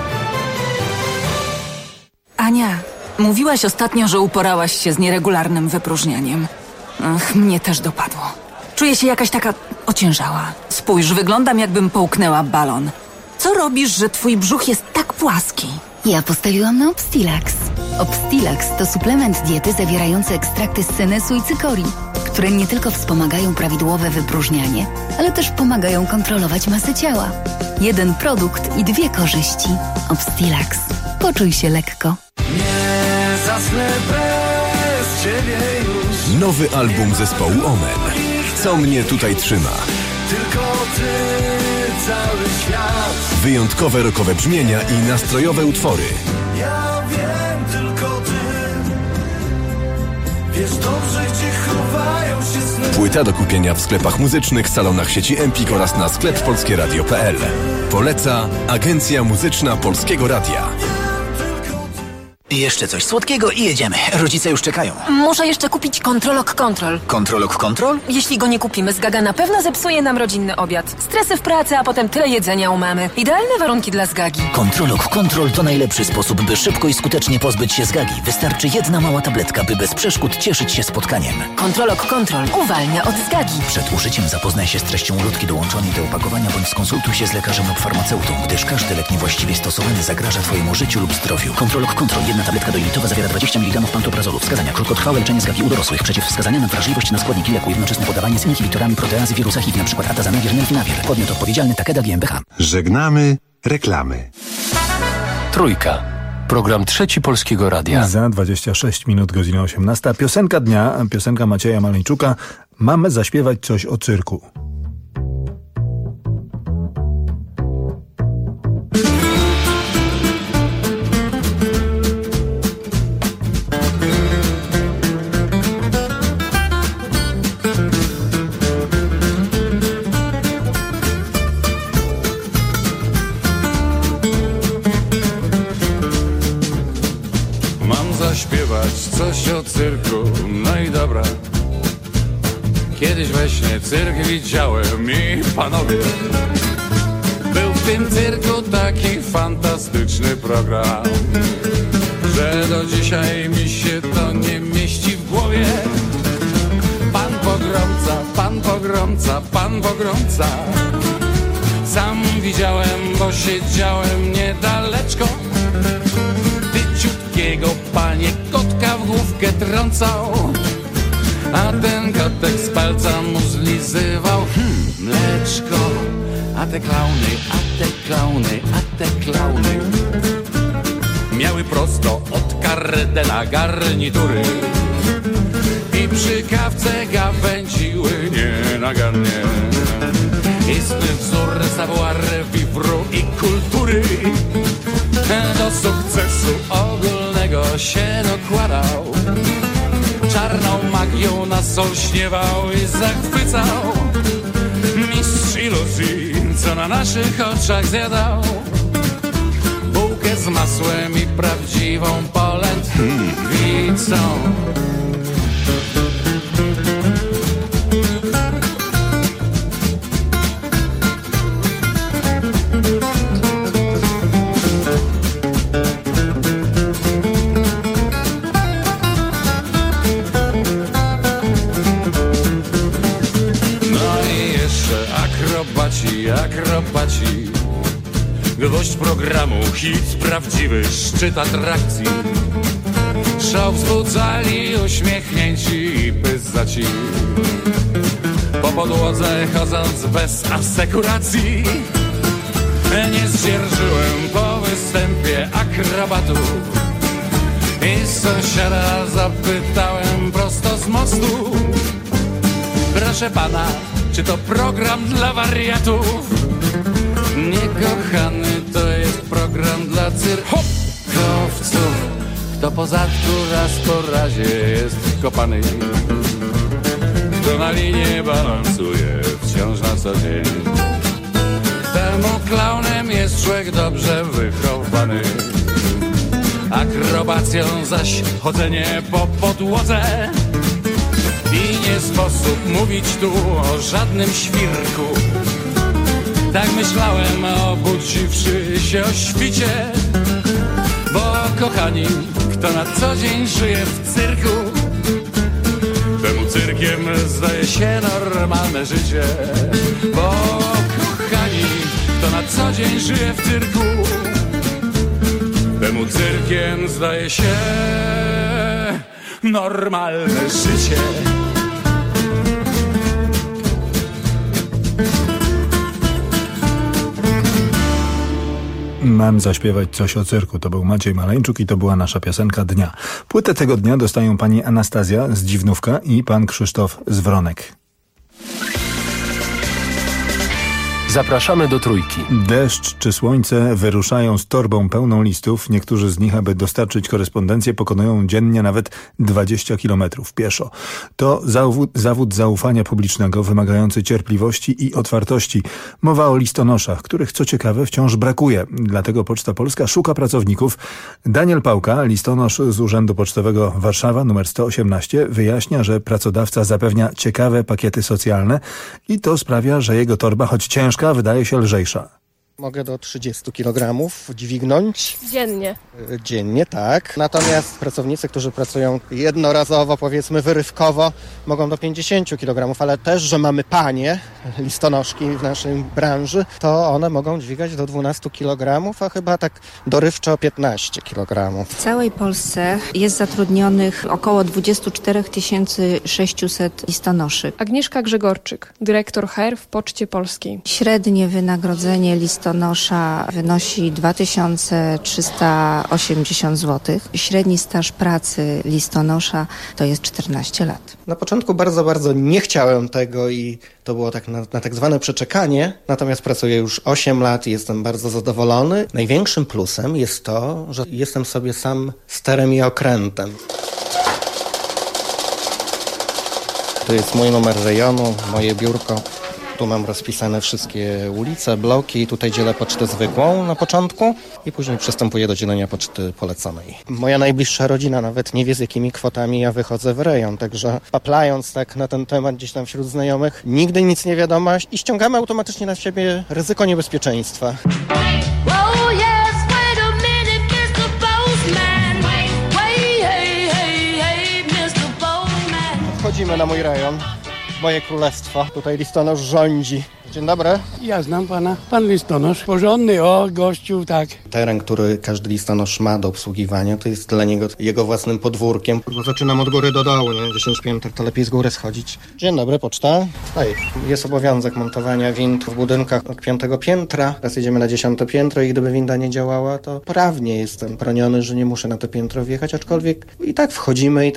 Ania, mówiłaś ostatnio, że uporałaś się z nieregularnym wypróżnianiem. Ach, mnie też dopadło. Czuję się jakaś taka ociężała. Spójrz, wyglądam, jakbym połknęła balon. Co robisz, że twój brzuch jest tak płaski? Ja postawiłam na Obstilax. Obstilax to suplement diety zawierający ekstrakty z senesu i cykorii, które nie tylko wspomagają prawidłowe wypróżnianie, ale też pomagają kontrolować masę ciała. Jeden produkt i dwie korzyści. Obstilax. Poczuj się lekko. Nie zasnę bez ciebie już. Nowy album zespołu Omen. Co mnie tutaj trzyma? Tylko ty, cały świat. Wyjątkowe rockowe brzmienia i nastrojowe utwory. Ja wiem, tylko ty. Wiesz dobrze, gdzie chowają się sny. Płyta do kupienia w sklepach muzycznych, salonach sieci Empik oraz na sklep polskieradio.pl. Poleca Agencja Muzyczna Polskiego Radia. Jeszcze coś słodkiego i jedziemy. Rodzice już czekają. Muszę jeszcze kupić Controlok Control. Controlok Control? Jeśli go nie kupimy, Zgaga na pewno zepsuje nam rodzinny obiad. Stresy w pracy, a potem tyle jedzenia u mamy. Idealne warunki dla Zgagi. Controlok Control to najlepszy sposób, by szybko i skutecznie pozbyć się Zgagi. Wystarczy jedna mała tabletka, by bez przeszkód cieszyć się spotkaniem. Controlok Control uwalnia od Zgagi. Przed użyciem zapoznaj się z treścią ulotki dołączonej do opakowania bądź skonsultuj się z lekarzem lub farmaceutą, gdyż każdy lek niewłaściwie stosowany zagraża twojemu życiu lub zdrowiu. Controlok Control. Jedna tabletka doilitowa zawiera 20 mg pantoprazolu. Wskazania: krótkotrwałe leczenie zgagi u dorosłych. Przeciwwskazania na wrażliwość na składniki leku. Jednoczesne podawanie z inhibitorami proteazy wirusa HIV, np. atazanawir, nelfinawir. Podmiot odpowiedzialny: Takeda GmbH. Żegnamy reklamy. Trójka. Program trzeci Polskiego Radia. Za 26 minut, godzina 18. Piosenka dnia, piosenka Macieja Maleńczuka. Mam zaśpiewać coś o cyrku. Zaśpiewać coś o cyrku, no i dobra. Kiedyś we śnie cyrk widziałem i panowie, był w tym cyrku taki fantastyczny program, że do dzisiaj mi się to nie mieści w głowie. Pan pogromca, pan pogromca, pan pogromca. Sam widziałem, bo siedziałem niedaleczko. Tyciutkiego panie kotka w główkę trącał, a ten kotek z palca mu zlizywał mleczko. A te klauny, a te klauny, a te klauny miały prosto od Kardena garnitury i przy kawce gawędziły nienagannie. Istny wzór savoir vivre i kultury do sukcesu ogólnego się dokładał. Czarną magią nas olśniewał i zachwycał. Mistrz iluzji, co na naszych oczach zjadał bułkę z masłem i prawdziwą polędwicą. Akrobaci, gwoźdź programu, hit prawdziwy, szczyt atrakcji. Show wzbudzali uśmiechnięci i pyzaci, po podłodze chodząc bez asekuracji. Nie zdzierżyłem po występie akrobatów i sąsiada zapytałem prosto z mostu: proszę pana, czy to program dla wariatów? Nie, kochany, to jest program dla cyrkowców. Kto po zadku raz po razie jest kopany, kto na linie balansuje wciąż na co dzień. Temu klaunem jest człowiek dobrze wychowany. Akrobacją zaś chodzenie po podłodze. I nie sposób mówić tu o żadnym świrku. Tak myślałem, obudziwszy się o świcie. Bo kochani, kto na co dzień żyje w cyrku, temu cyrkiem zdaje się normalne życie. Bo kochani, kto na co dzień żyje w cyrku, temu cyrkiem zdaje się normalne życie. Mam zaśpiewać coś o cyrku. To był Maciej Maleńczuk i to była nasza piosenka dnia. Płytę tego dnia dostają pani Anastazja z Dziwnówka i pan Krzysztof z Wronek. Zapraszamy do Trójki. Deszcz czy słońce wyruszają z torbą pełną listów. Niektórzy z nich, aby dostarczyć korespondencję, pokonują dziennie nawet 20 kilometrów pieszo. To zawód zaufania publicznego wymagający cierpliwości i otwartości. Mowa o listonoszach, których co ciekawe wciąż brakuje. Dlatego Poczta Polska szuka pracowników. Daniel Pałka, listonosz z Urzędu Pocztowego Warszawa numer 118, wyjaśnia, że pracodawca zapewnia ciekawe pakiety socjalne i to sprawia, że jego torba, choć ciężka, wydaje się lżejsza. Mogę do 30 kg dźwignąć. Dziennie? Dziennie, tak. Natomiast pracownicy, którzy pracują jednorazowo, powiedzmy wyrywkowo, mogą do 50 kg, ale też, że mamy panie, listonoszki w naszej branży, to one mogą dźwigać do 12 kg, a chyba tak dorywczo 15 kg. W całej Polsce jest zatrudnionych około 24 600 listonoszy. Agnieszka Grzegorczyk, dyrektor HR w Poczcie Polskiej. Średnie wynagrodzenie listonoszy listonosza wynosi 2380 zł. Średni staż pracy listonosza to jest 14 lat. Na początku bardzo nie chciałem tego i to było tak na tak zwane przeczekanie, natomiast pracuję już 8 lat i jestem bardzo zadowolony. Największym plusem jest to, że jestem sobie sam sterem i okrętem. To jest mój numer rejonu, moje biurko. Tu mam rozpisane wszystkie ulice, bloki. Tutaj dzielę pocztę zwykłą na początku i później przystępuję do dzielenia poczty poleconej. Moja najbliższa rodzina nawet nie wie, z jakimi kwotami ja wychodzę w rejon, także paplając tak na ten temat gdzieś tam wśród znajomych, nigdy nic nie wiadomo i ściągamy automatycznie na siebie ryzyko niebezpieczeństwa. Wchodzimy na mój rejon, moje królestwo. Tutaj listonosz rządzi. Dzień dobry. Ja znam pana. Pan listonosz. Porządny, gościu, tak. Teren, który każdy listonosz ma do obsługiwania, to jest dla niego jego własnym podwórkiem. Bo zaczynam od góry do dołu, nie? 10 pięter, to lepiej z góry schodzić. Dzień dobry, poczta. Jest obowiązek montowania wind w budynkach od 5. piętra. Teraz jedziemy na 10. piętro i gdyby winda nie działała, to prawnie jestem broniony, że nie muszę na to piętro wjechać, aczkolwiek i tak wchodzimy.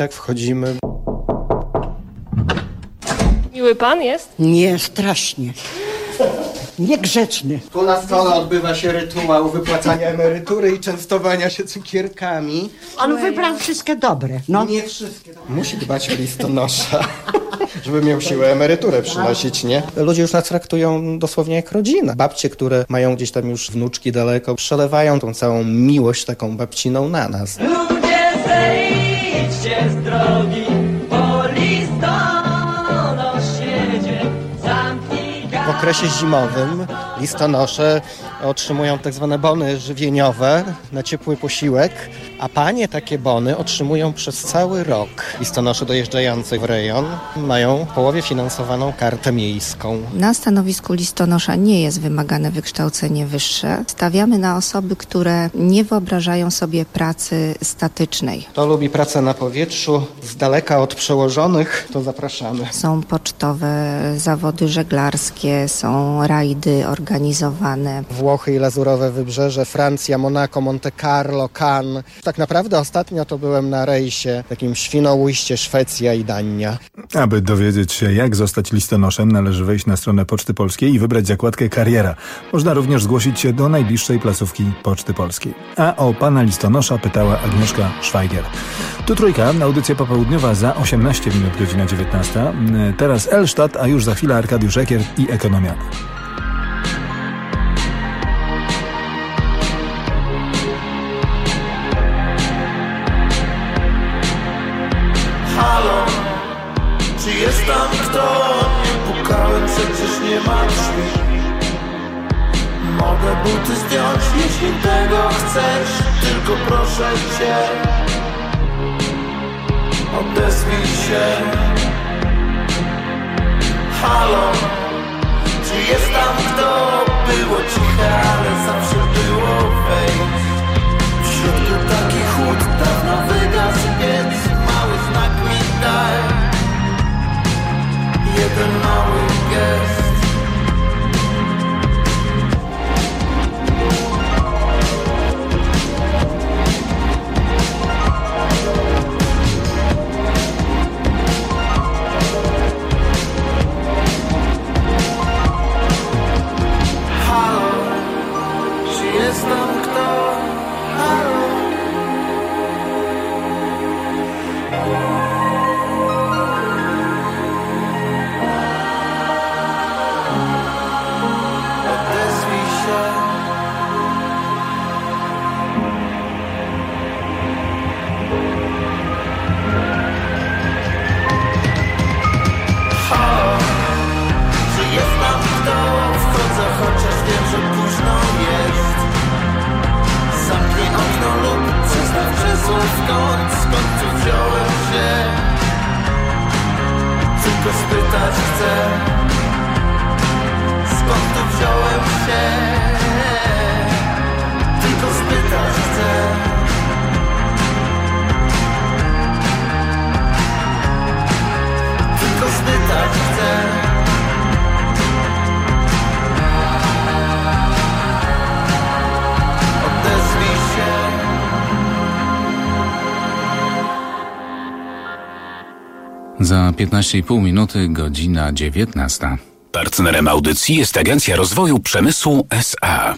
Miły pan jest? Nie, strasznie. Niegrzeczny. Tu na stole odbywa się rytuał wypłacania emerytury i częstowania się cukierkami. On wybrał wszystkie dobre. No. Nie wszystkie. Musi dbać o listonosza, żeby miał siłę emeryturę przynosić, nie? Ludzie już nas traktują dosłownie jak rodzina. Babcie, które mają gdzieś tam już wnuczki daleko, przelewają tą całą miłość taką babciną na nas. Ludzie, zejdźcie z drogi, bo listonosz jedzie. W okresie zimowym listonosze otrzymują tak zwane bony żywieniowe na ciepły posiłek, a panie takie bony otrzymują przez cały rok. Listonosze dojeżdżający w rejon mają w połowie finansowaną kartę miejską. Na stanowisku listonosza nie jest wymagane wykształcenie wyższe. Stawiamy na osoby, które nie wyobrażają sobie pracy statycznej. Kto lubi pracę na powietrzu, z daleka od przełożonych, to zapraszamy. Są pocztowe, zawody żeglarskie, są rajdy organizowane. Włochy i Lazurowe Wybrzeże, Francja, Monako, Monte Carlo, Cannes. Tak naprawdę ostatnio to byłem na rejsie takim Świnoujście, Szwecja i Dania. Aby dowiedzieć się, jak zostać listonoszem, należy wejść na stronę Poczty Polskiej i wybrać zakładkę Kariera. Można również zgłosić się do najbliższej placówki Poczty Polskiej. A o pana listonosza pytała Agnieszka Szwajger. Tu Trójka, audycja popołudniowa za 18 minut, godzina 19. Teraz Elsztad, a już za chwilę Arkadiusz Ekier i Ekonomia. Halo, czy jest tam kto? Nie pukałem, przecież nie ma drzwi. Mogę buty zdjąć, jeśli tego chcesz. Tylko proszę cię, odezwij się. Halo, czy jest tam kto? Było ciche, ale zawsze było wejść. W środku taki chłód dawno wygasł, więc mały znak mi daj. Jeden mały gest. Halo, czy jest tam kto? Halo. Odezwij się. Halo, czy jest tam kto? Wchodzę, chociaż wiem, że późno jest. Zamknij okno lub przestaw krzesło skąd tu wziąłem się. Tylko spytać chcę, skąd tu wziąłem się. Tylko spytać chcę. Tylko spytać chcę. Za 15,5 minuty, godzina 19. Partnerem audycji jest Agencja Rozwoju Przemysłu S.A.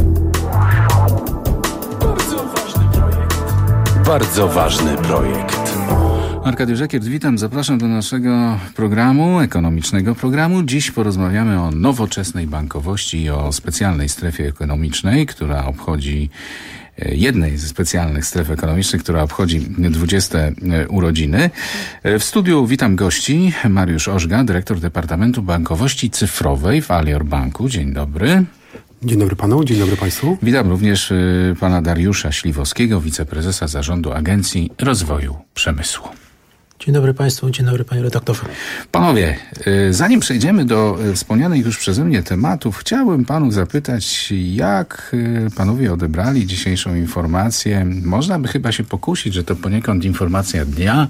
Bardzo ważny projekt. Arkadiusz Ekiert, witam, zapraszam do naszego programu, ekonomicznego programu. Dziś porozmawiamy o nowoczesnej bankowości i o specjalnej strefie ekonomicznej, która obchodzi jednej ze specjalnych stref ekonomicznych, która obchodzi 20. urodziny. W studiu witam gości. Mariusz Ożga, dyrektor Departamentu Bankowości Cyfrowej w Alior Banku. Dzień dobry. Dzień dobry panu, dzień dobry państwu. Witam również pana Dariusza Śliwowskiego, wiceprezesa Zarządu Agencji Rozwoju Przemysłu. Dzień dobry państwu, dzień dobry panie redaktorze. Panowie, zanim przejdziemy do wspomnianych już przeze mnie tematów, chciałbym panów zapytać, jak panowie odebrali dzisiejszą informację. Można by chyba się pokusić, że to poniekąd informacja dnia.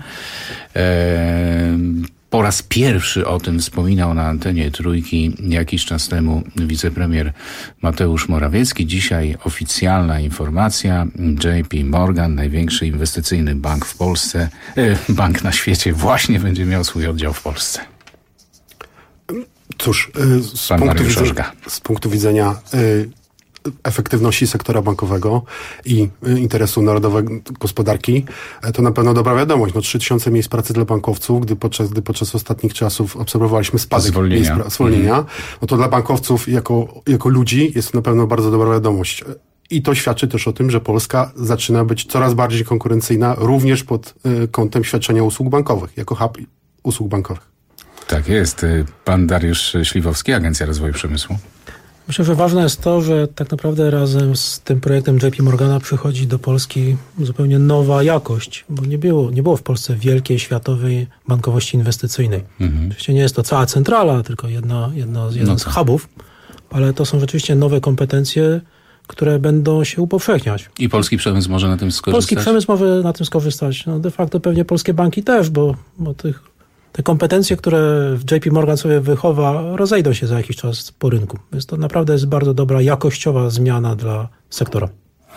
Po raz pierwszy o tym wspominał na antenie Trójki jakiś czas temu wicepremier Mateusz Morawiecki. Dzisiaj oficjalna informacja. JP Morgan, największy inwestycyjny bank w Polsce, bank na świecie, właśnie będzie miał swój oddział w Polsce. Cóż, z punktu widzenia efektywności sektora bankowego i interesu narodowego gospodarki, to na pewno dobra wiadomość. 3000 miejsc pracy dla bankowców, gdy podczas ostatnich czasów obserwowaliśmy spadek zwolnienia, no to dla bankowców jako ludzi jest to na pewno bardzo dobra wiadomość. I to świadczy też o tym, że Polska zaczyna być coraz bardziej konkurencyjna, również pod kątem świadczenia usług bankowych, jako hub usług bankowych. Tak jest. Pan Dariusz Śliwowski, Agencja Rozwoju Przemysłu. Myślę, że ważne jest to, że tak naprawdę razem z tym projektem JP Morgana przychodzi do Polski zupełnie nowa jakość, bo nie było w Polsce wielkiej światowej bankowości inwestycyjnej. Oczywiście nie jest to cała centrala, tylko jeden z hubów, ale to są rzeczywiście nowe kompetencje, które będą się upowszechniać. I polski przemysł może na tym skorzystać? Polski przemysł może na tym skorzystać. No de facto pewnie polskie banki też, bo te kompetencje, które JP Morgan sobie wychowa, rozejdą się za jakiś czas po rynku. Więc to naprawdę jest bardzo dobra, jakościowa zmiana dla sektora.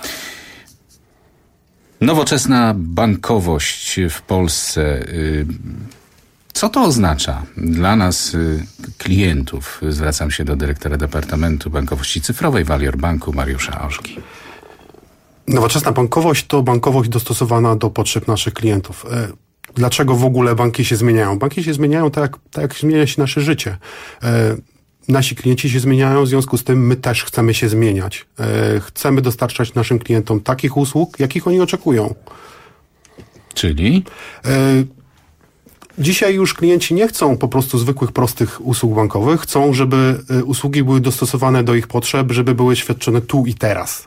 Nowoczesna bankowość w Polsce. Co to oznacza dla nas, klientów? Zwracam się do dyrektora Departamentu Bankowości Cyfrowej w Alior Banku, Mariusza Ożgi. Nowoczesna bankowość to bankowość dostosowana do potrzeb naszych klientów. Dlaczego w ogóle banki się zmieniają? Banki się zmieniają tak jak zmienia się nasze życie. Nasi klienci się zmieniają, w związku z tym my też chcemy się zmieniać. Chcemy dostarczać naszym klientom takich usług, jakich oni oczekują. Czyli? Dzisiaj już klienci nie chcą po prostu zwykłych, prostych usług bankowych. Chcą, żeby usługi były dostosowane do ich potrzeb, żeby były świadczone tu i teraz.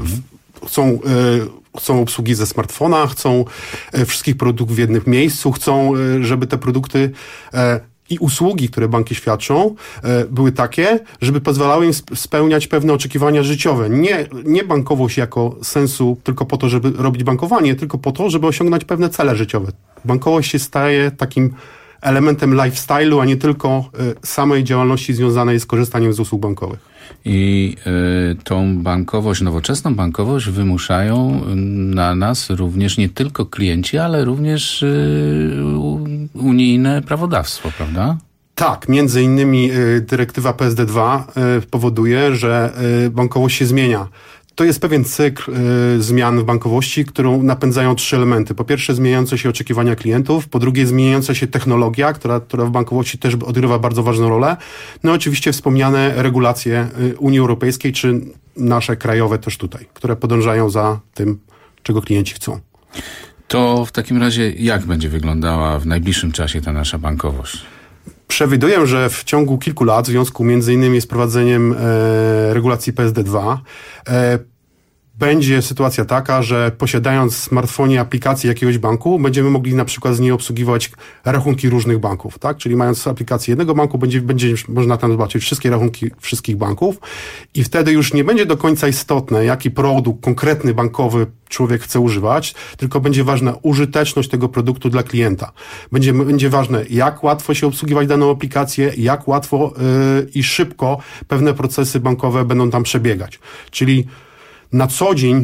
Chcą obsługi ze smartfona, chcą wszystkich produktów w jednym miejscu, chcą, żeby te produkty i usługi, które banki świadczą, były takie, żeby pozwalały im spełniać pewne oczekiwania życiowe. Nie bankowość jako sensu tylko po to, żeby robić bankowanie, tylko po to, żeby osiągnąć pewne cele życiowe. Bankowość się staje takim elementem lifestyle'u, a nie tylko samej działalności związanej z korzystaniem z usług bankowych. I tą bankowość, nowoczesną bankowość wymuszają na nas również nie tylko klienci, ale również unijne prawodawstwo, prawda? Tak, między innymi dyrektywa PSD2 powoduje, że bankowość się zmienia. To jest pewien cykl zmian w bankowości, którą napędzają 3 elementy. Po pierwsze zmieniające się oczekiwania klientów, po drugie zmieniająca się technologia, która w bankowości też odgrywa bardzo ważną rolę. No i oczywiście wspomniane regulacje Unii Europejskiej, czy nasze krajowe też tutaj, które podążają za tym, czego klienci chcą. To w takim razie jak będzie wyglądała w najbliższym czasie ta nasza bankowość? Przewiduję, że w ciągu kilku lat, w związku między innymi z wprowadzeniem regulacji PSD2, będzie sytuacja taka, że posiadając w smartfonie aplikację jakiegoś banku, będziemy mogli na przykład z niej obsługiwać rachunki różnych banków, tak? Czyli mając aplikację jednego banku, będzie można tam zobaczyć wszystkie rachunki wszystkich banków i wtedy już nie będzie do końca istotne, jaki produkt konkretny bankowy człowiek chce używać, tylko będzie ważna użyteczność tego produktu dla klienta. Będzie ważne, jak łatwo się obsługiwać daną aplikację, jak łatwo i szybko pewne procesy bankowe będą tam przebiegać. Czyli na co dzień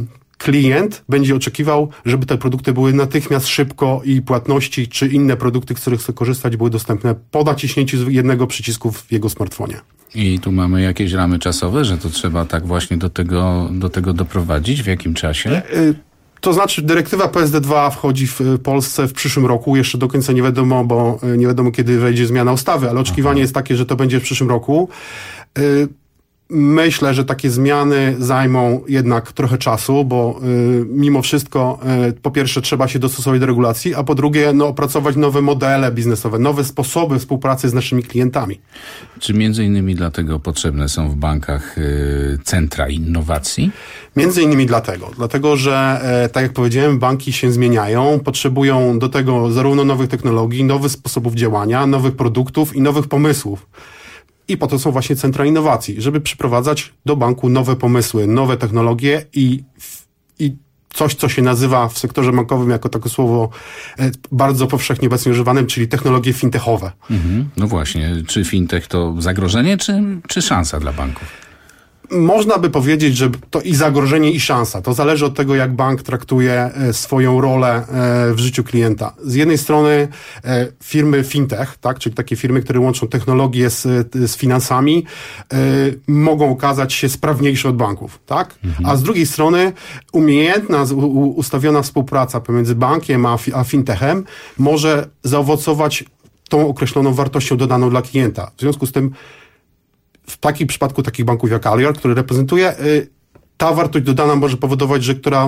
klient będzie oczekiwał, żeby te produkty były natychmiast szybko i płatności czy inne produkty, z których chce korzystać, były dostępne po naciśnięciu jednego przycisku w jego smartfonie. I tu mamy jakieś ramy czasowe, że to trzeba tak właśnie do tego doprowadzić? W jakim czasie? To znaczy dyrektywa PSD2 wchodzi w Polsce w przyszłym roku. Jeszcze do końca nie wiadomo, bo nie wiadomo kiedy wejdzie zmiana ustawy, ale oczekiwanie jest takie, że to będzie w przyszłym roku. Myślę, że takie zmiany zajmą jednak trochę czasu, bo mimo wszystko po pierwsze trzeba się dostosować do regulacji, a po drugie opracować nowe modele biznesowe, nowe sposoby współpracy z naszymi klientami. Czy między innymi dlatego potrzebne są w bankach centra innowacji? Między innymi dlatego, że tak jak powiedziałem, banki się zmieniają, potrzebują do tego zarówno nowych technologii, nowych sposobów działania, nowych produktów i nowych pomysłów. I po to są właśnie centra innowacji, żeby przyprowadzać do banku nowe pomysły, nowe technologie i coś, co się nazywa w sektorze bankowym jako takie słowo bardzo powszechnie obecnie używanym, czyli technologie fintechowe. No właśnie, czy fintech to zagrożenie, czy szansa dla banków? Można by powiedzieć, że to i zagrożenie, i szansa. To zależy od tego, jak bank traktuje swoją rolę w życiu klienta. Z jednej strony firmy fintech, tak, czyli takie firmy, które łączą technologię z finansami, mogą okazać się sprawniejsze od banków, tak? A z drugiej strony umiejętna, ustawiona współpraca pomiędzy bankiem a fintechem może zaowocować tą określoną wartością dodaną dla klienta. W związku z tym w takim przypadku takich banków jak Alior, który reprezentuje, ta wartość dodana może powodować,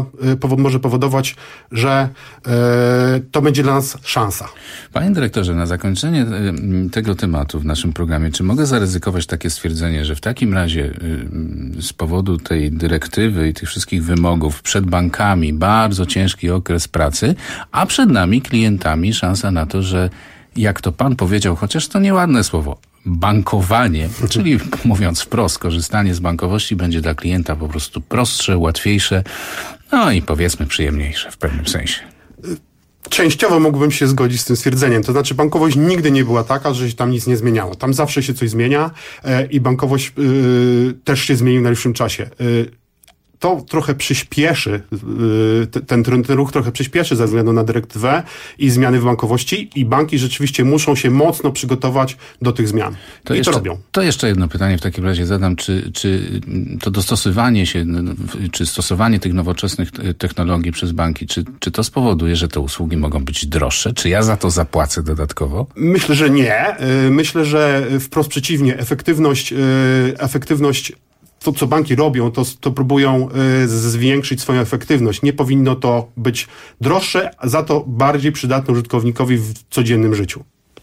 że to będzie dla nas szansa. Panie dyrektorze, na zakończenie tego tematu w naszym programie, czy mogę zaryzykować takie stwierdzenie, że w takim razie z powodu tej dyrektywy i tych wszystkich wymogów przed bankami bardzo ciężki okres pracy, a przed nami, klientami, szansa na to, że jak to pan powiedział, chociaż to nieładne słowo, bankowanie, czyli mówiąc wprost, korzystanie z bankowości będzie dla klienta po prostu prostsze, łatwiejsze, no i powiedzmy przyjemniejsze w pewnym sensie. Częściowo mógłbym się zgodzić z tym stwierdzeniem. To znaczy bankowość nigdy nie była taka, że się tam nic nie zmieniało. Tam zawsze się coś zmienia i bankowość też się zmieni w najbliższym czasie. To trochę przyspieszy, ten ruch trochę przyspieszy ze względu na dyrektywę i zmiany w bankowości i banki rzeczywiście muszą się mocno przygotować do tych zmian. To robią. To jeszcze jedno pytanie w takim razie zadam. Czy to dostosowanie się, czy stosowanie tych nowoczesnych technologii przez banki, czy to spowoduje, że te usługi mogą być droższe? Czy ja za to zapłacę dodatkowo? Myślę, że nie. Myślę, że wprost przeciwnie. Efektywność to, co banki robią, to próbują zwiększyć swoją efektywność. Nie powinno to być droższe, a za to bardziej przydatne użytkownikowi w codziennym życiu.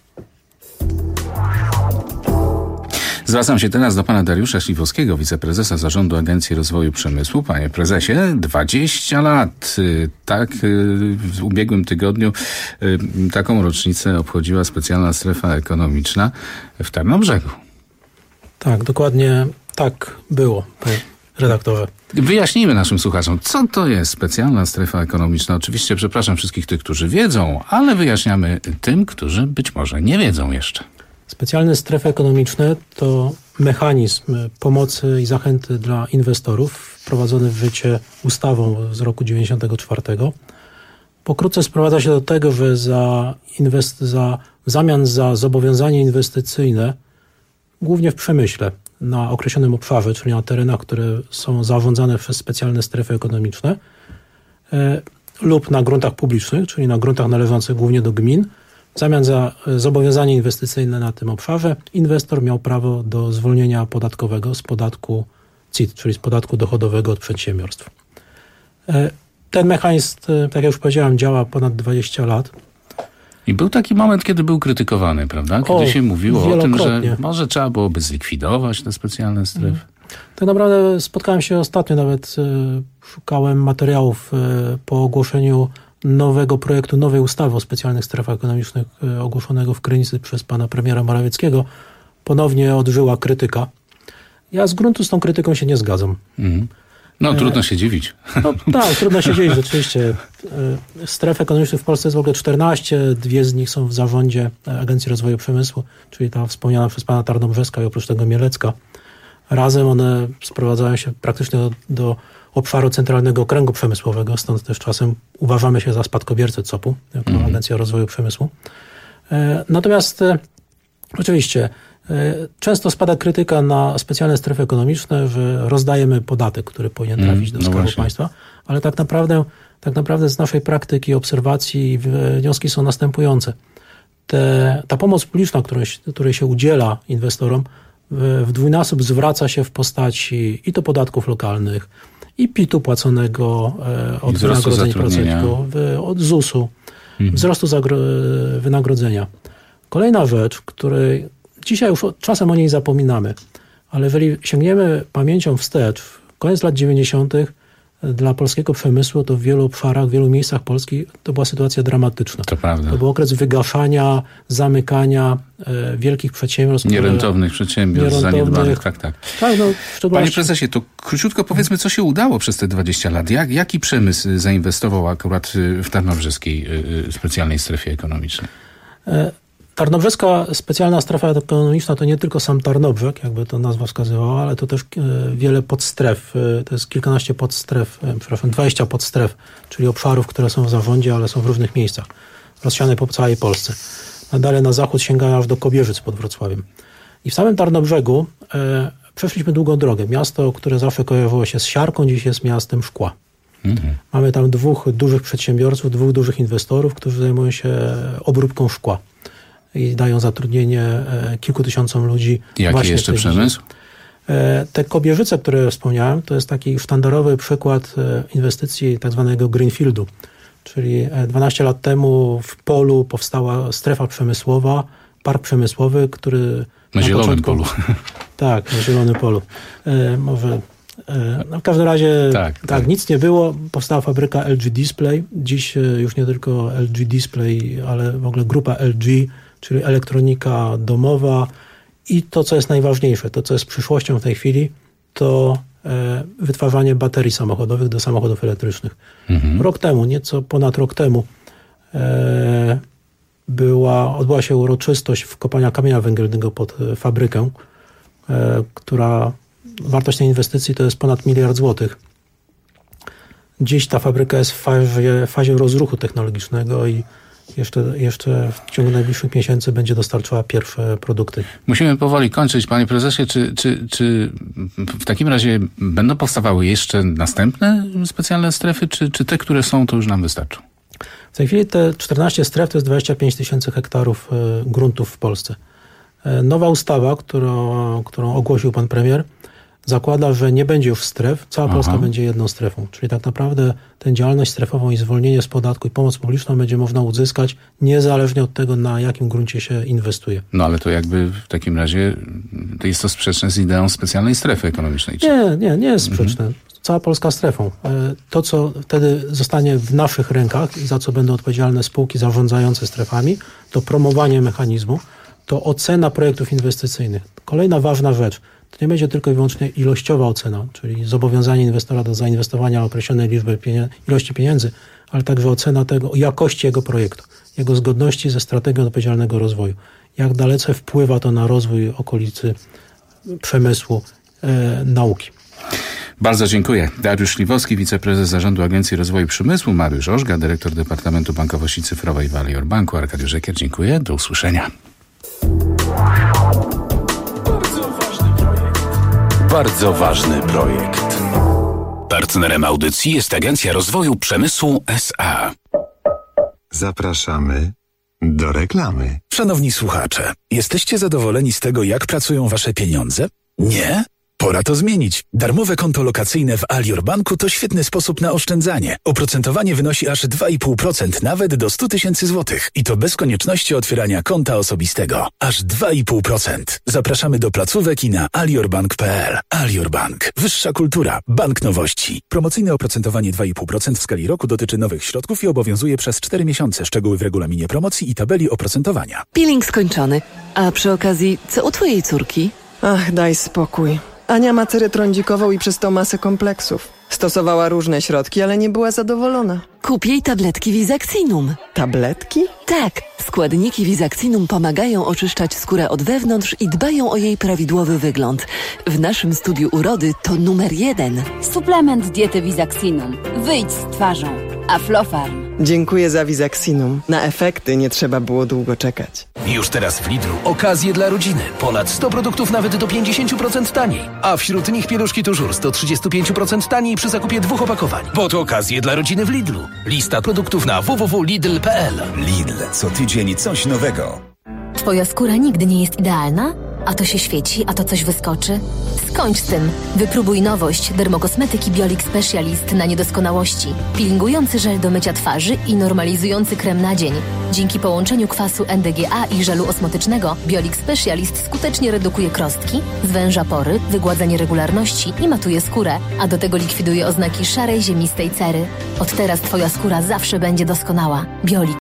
Zwracam się teraz do pana Dariusza Śliwowskiego, wiceprezesa Zarządu Agencji Rozwoju Przemysłu. Panie prezesie, 20 lat. Tak, w ubiegłym tygodniu taką rocznicę obchodziła specjalna strefa ekonomiczna w Tarnobrzegu. Tak, dokładnie tak było, panie redaktorze. Wyjaśnijmy naszym słuchaczom, co to jest specjalna strefa ekonomiczna. Oczywiście przepraszam wszystkich tych, którzy wiedzą, ale wyjaśniamy tym, którzy być może nie wiedzą jeszcze. Specjalne strefy ekonomiczne to mechanizm pomocy i zachęty dla inwestorów wprowadzony w życie ustawą z roku 1994. Pokrótce sprowadza się do tego, że w zamian za zobowiązanie inwestycyjne, głównie w przemyśle, na określonym obszarze, czyli na terenach, które są zarządzane przez specjalne strefy ekonomiczne lub na gruntach publicznych, czyli na gruntach należących głównie do gmin, w zamian za zobowiązanie inwestycyjne na tym obszarze inwestor miał prawo do zwolnienia podatkowego z podatku CIT, czyli z podatku dochodowego od przedsiębiorstw. Ten mechanizm, tak jak już powiedziałem, działa ponad 20 lat. I był taki moment, kiedy był krytykowany, prawda? Kiedy się mówiło o tym, że może trzeba byłoby zlikwidować te specjalne strefy. Tak naprawdę spotkałem się ostatnio, nawet szukałem materiałów po ogłoszeniu nowego projektu, nowej ustawy o specjalnych strefach ekonomicznych ogłoszonego w Krynicy przez pana premiera Morawieckiego. Ponownie odżyła krytyka. Ja z gruntu z tą krytyką się nie zgadzam. No trudno się dziwić. No, tak, trudno się dziwić, rzeczywiście. Stref ekonomicznych w Polsce jest w ogóle 14, 2 z nich są w zarządzie Agencji Rozwoju Przemysłu, czyli ta wspomniana przez pana Tarnobrzeska i oprócz tego Mielecka. Razem one sprowadzają się praktycznie do obszaru Centralnego Okręgu Przemysłowego, stąd też czasem uważamy się za spadkobiercę COP-u, jako Agencja Rozwoju Przemysłu. Natomiast oczywiście często spada krytyka na specjalne strefy ekonomiczne, że rozdajemy podatek, który powinien trafić do Skarbu Państwa, ale tak naprawdę z naszej praktyki, obserwacji wnioski są następujące. Ta pomoc publiczna, której się udziela inwestorom, w dwójnasób zwraca się w postaci i to podatków lokalnych, i PIT-u płaconego od wynagrodzeń procentów, od ZUS-u, wzrostu wynagrodzenia. Kolejna rzecz, której dzisiaj już czasem o niej zapominamy, ale jeżeli sięgniemy pamięcią wstecz, koniec lat 90. dla polskiego przemysłu to w wielu obszarach, w wielu miejscach Polski to była sytuacja dramatyczna. To prawda. To był okres wygaszania, zamykania wielkich przedsiębiorstw. Nierentownych przedsiębiorstw, zaniedbanych, tak. Tak, no, Panie prezesie, to króciutko powiedzmy, co się udało przez te 20 lat. Jaki przemysł zainwestował akurat w Tarnobrzeskiej specjalnej strefie ekonomicznej? Tarnobrzeska specjalna strefa ekonomiczna to nie tylko sam Tarnobrzeg, jakby to nazwa wskazywała, ale to też wiele podstref. To jest kilkanaście podstref, 20 podstref, czyli obszarów, które są w zarządzie, ale są w różnych miejscach, rozsiane po całej Polsce. Dalej na zachód sięgają aż do Kobierzyc pod Wrocławiem. I w samym Tarnobrzegu przeszliśmy długą drogę. Miasto, które zawsze kojarzyło się z siarką, dziś jest miastem szkła. Mamy tam 2 dużych przedsiębiorców, 2 dużych inwestorów, którzy zajmują się obróbką szkła i dają zatrudnienie kilku tysiącom ludzi. Jaki jeszcze przemysł? Te Kobierzyce, które wspomniałem, to jest taki sztandarowy przykład inwestycji tak zwanego greenfieldu. Czyli 12 lat temu w Polu powstała strefa przemysłowa, park przemysłowy, który... Na Zielonym Polu. Tak, na Zielonym Polu. No w każdym razie tak, nic nie było. Powstała fabryka LG Display. Dziś już nie tylko LG Display, ale w ogóle grupa LG, czyli elektronika domowa i to, co jest najważniejsze, to, co jest przyszłością w tej chwili, to wytwarzanie baterii samochodowych do samochodów elektrycznych. Rok temu, nieco ponad rok temu odbyła się uroczystość wkopania kamienia węgielnego pod fabrykę, która wartość tej inwestycji to jest ponad 1 miliard złotych. Dziś ta fabryka jest w fazie rozruchu technologicznego i jeszcze w ciągu najbliższych miesięcy będzie dostarczała pierwsze produkty. Musimy powoli kończyć. Panie prezesie, czy w takim razie będą powstawały jeszcze następne specjalne strefy, czy te, które są, to już nam wystarczą? W tej chwili te 14 stref to jest 25 000 hektarów gruntów w Polsce. Nowa ustawa, którą ogłosił pan premier, zakłada, że nie będzie już stref, cała Polska będzie jedną strefą. Czyli tak naprawdę tę działalność strefową i zwolnienie z podatku i pomoc publiczną będzie można uzyskać niezależnie od tego, na jakim gruncie się inwestuje. No ale to jakby w takim razie to jest to sprzeczne z ideą specjalnej strefy ekonomicznej. Nie jest sprzeczne. Cała Polska strefą. To, co wtedy zostanie w naszych rękach i za co będą odpowiedzialne spółki zarządzające strefami, to promowanie mechanizmu, to ocena projektów inwestycyjnych. Kolejna ważna rzecz. To nie będzie tylko i wyłącznie ilościowa ocena, czyli zobowiązanie inwestora do zainwestowania określonej ilości pieniędzy, ale także ocena jakości jego projektu, jego zgodności ze strategią odpowiedzialnego rozwoju. Jak dalece wpływa to na rozwój okolicy przemysłu, nauki. Bardzo dziękuję. Dariusz Śliwowski, wiceprezes Zarządu Agencji Rozwoju Przemysłu, Mariusz Ożga, dyrektor Departamentu Bankowości Cyfrowej w Alior Banku, Arkadiusz Ekier. Dziękuję. Do usłyszenia. Bardzo ważny projekt. Partnerem audycji jest Agencja Rozwoju Przemysłu S.A. Zapraszamy do reklamy. Szanowni słuchacze, jesteście zadowoleni z tego, jak pracują wasze pieniądze? Nie? Pora to zmienić. Darmowe konto lokacyjne w Alior Banku to świetny sposób na oszczędzanie. Oprocentowanie wynosi aż 2,5%, nawet do 100 000 złotych. I to bez konieczności otwierania konta osobistego. Aż 2,5%. Zapraszamy do placówek i na aliorbank.pl. Alior Bank. Wyższa kultura. Bank nowości. Promocyjne oprocentowanie 2,5% w skali roku dotyczy nowych środków i obowiązuje przez 4 miesiące. Szczegóły w regulaminie promocji i tabeli oprocentowania. Peeling skończony. A przy okazji, co u twojej córki? Ach, daj spokój. Ania ma cerę trądzikową i przez to masę kompleksów. Stosowała różne środki, ale nie była zadowolona. Kup jej tabletki Visaxinum. Tabletki? Tak. Składniki Visaxinum pomagają oczyszczać skórę od wewnątrz i dbają o jej prawidłowy wygląd. W naszym studiu urody to numer 1. Suplement diety Visaxinum. Wyjdź z twarzą. Aflofarm. Dziękuję za Visaxinum. Na efekty nie trzeba było długo czekać. Już teraz w Lidlu okazje dla rodziny. Ponad 100 produktów nawet do 50% taniej. A wśród nich pieluszki Tużur do 35% taniej przy zakupie 2 opakowań. Bo to okazje dla rodziny w Lidlu. Lista produktów na www.lidl.pl. Lidl, co tydzień coś nowego. Twoja skóra nigdy nie jest idealna? A to się świeci, a to coś wyskoczy? Skończ z tym. Wypróbuj nowość dermokosmetyki Biolix Specialist na niedoskonałości. Peelingujący żel do mycia twarzy i normalizujący krem na dzień. Dzięki połączeniu kwasu NDGA i żelu osmotycznego Biolix Specialist skutecznie redukuje krostki, zwęża pory, wygładza nieregularności i matuje skórę, a do tego likwiduje oznaki szarej, ziemistej cery. Od teraz Twoja skóra zawsze będzie doskonała. Biolix.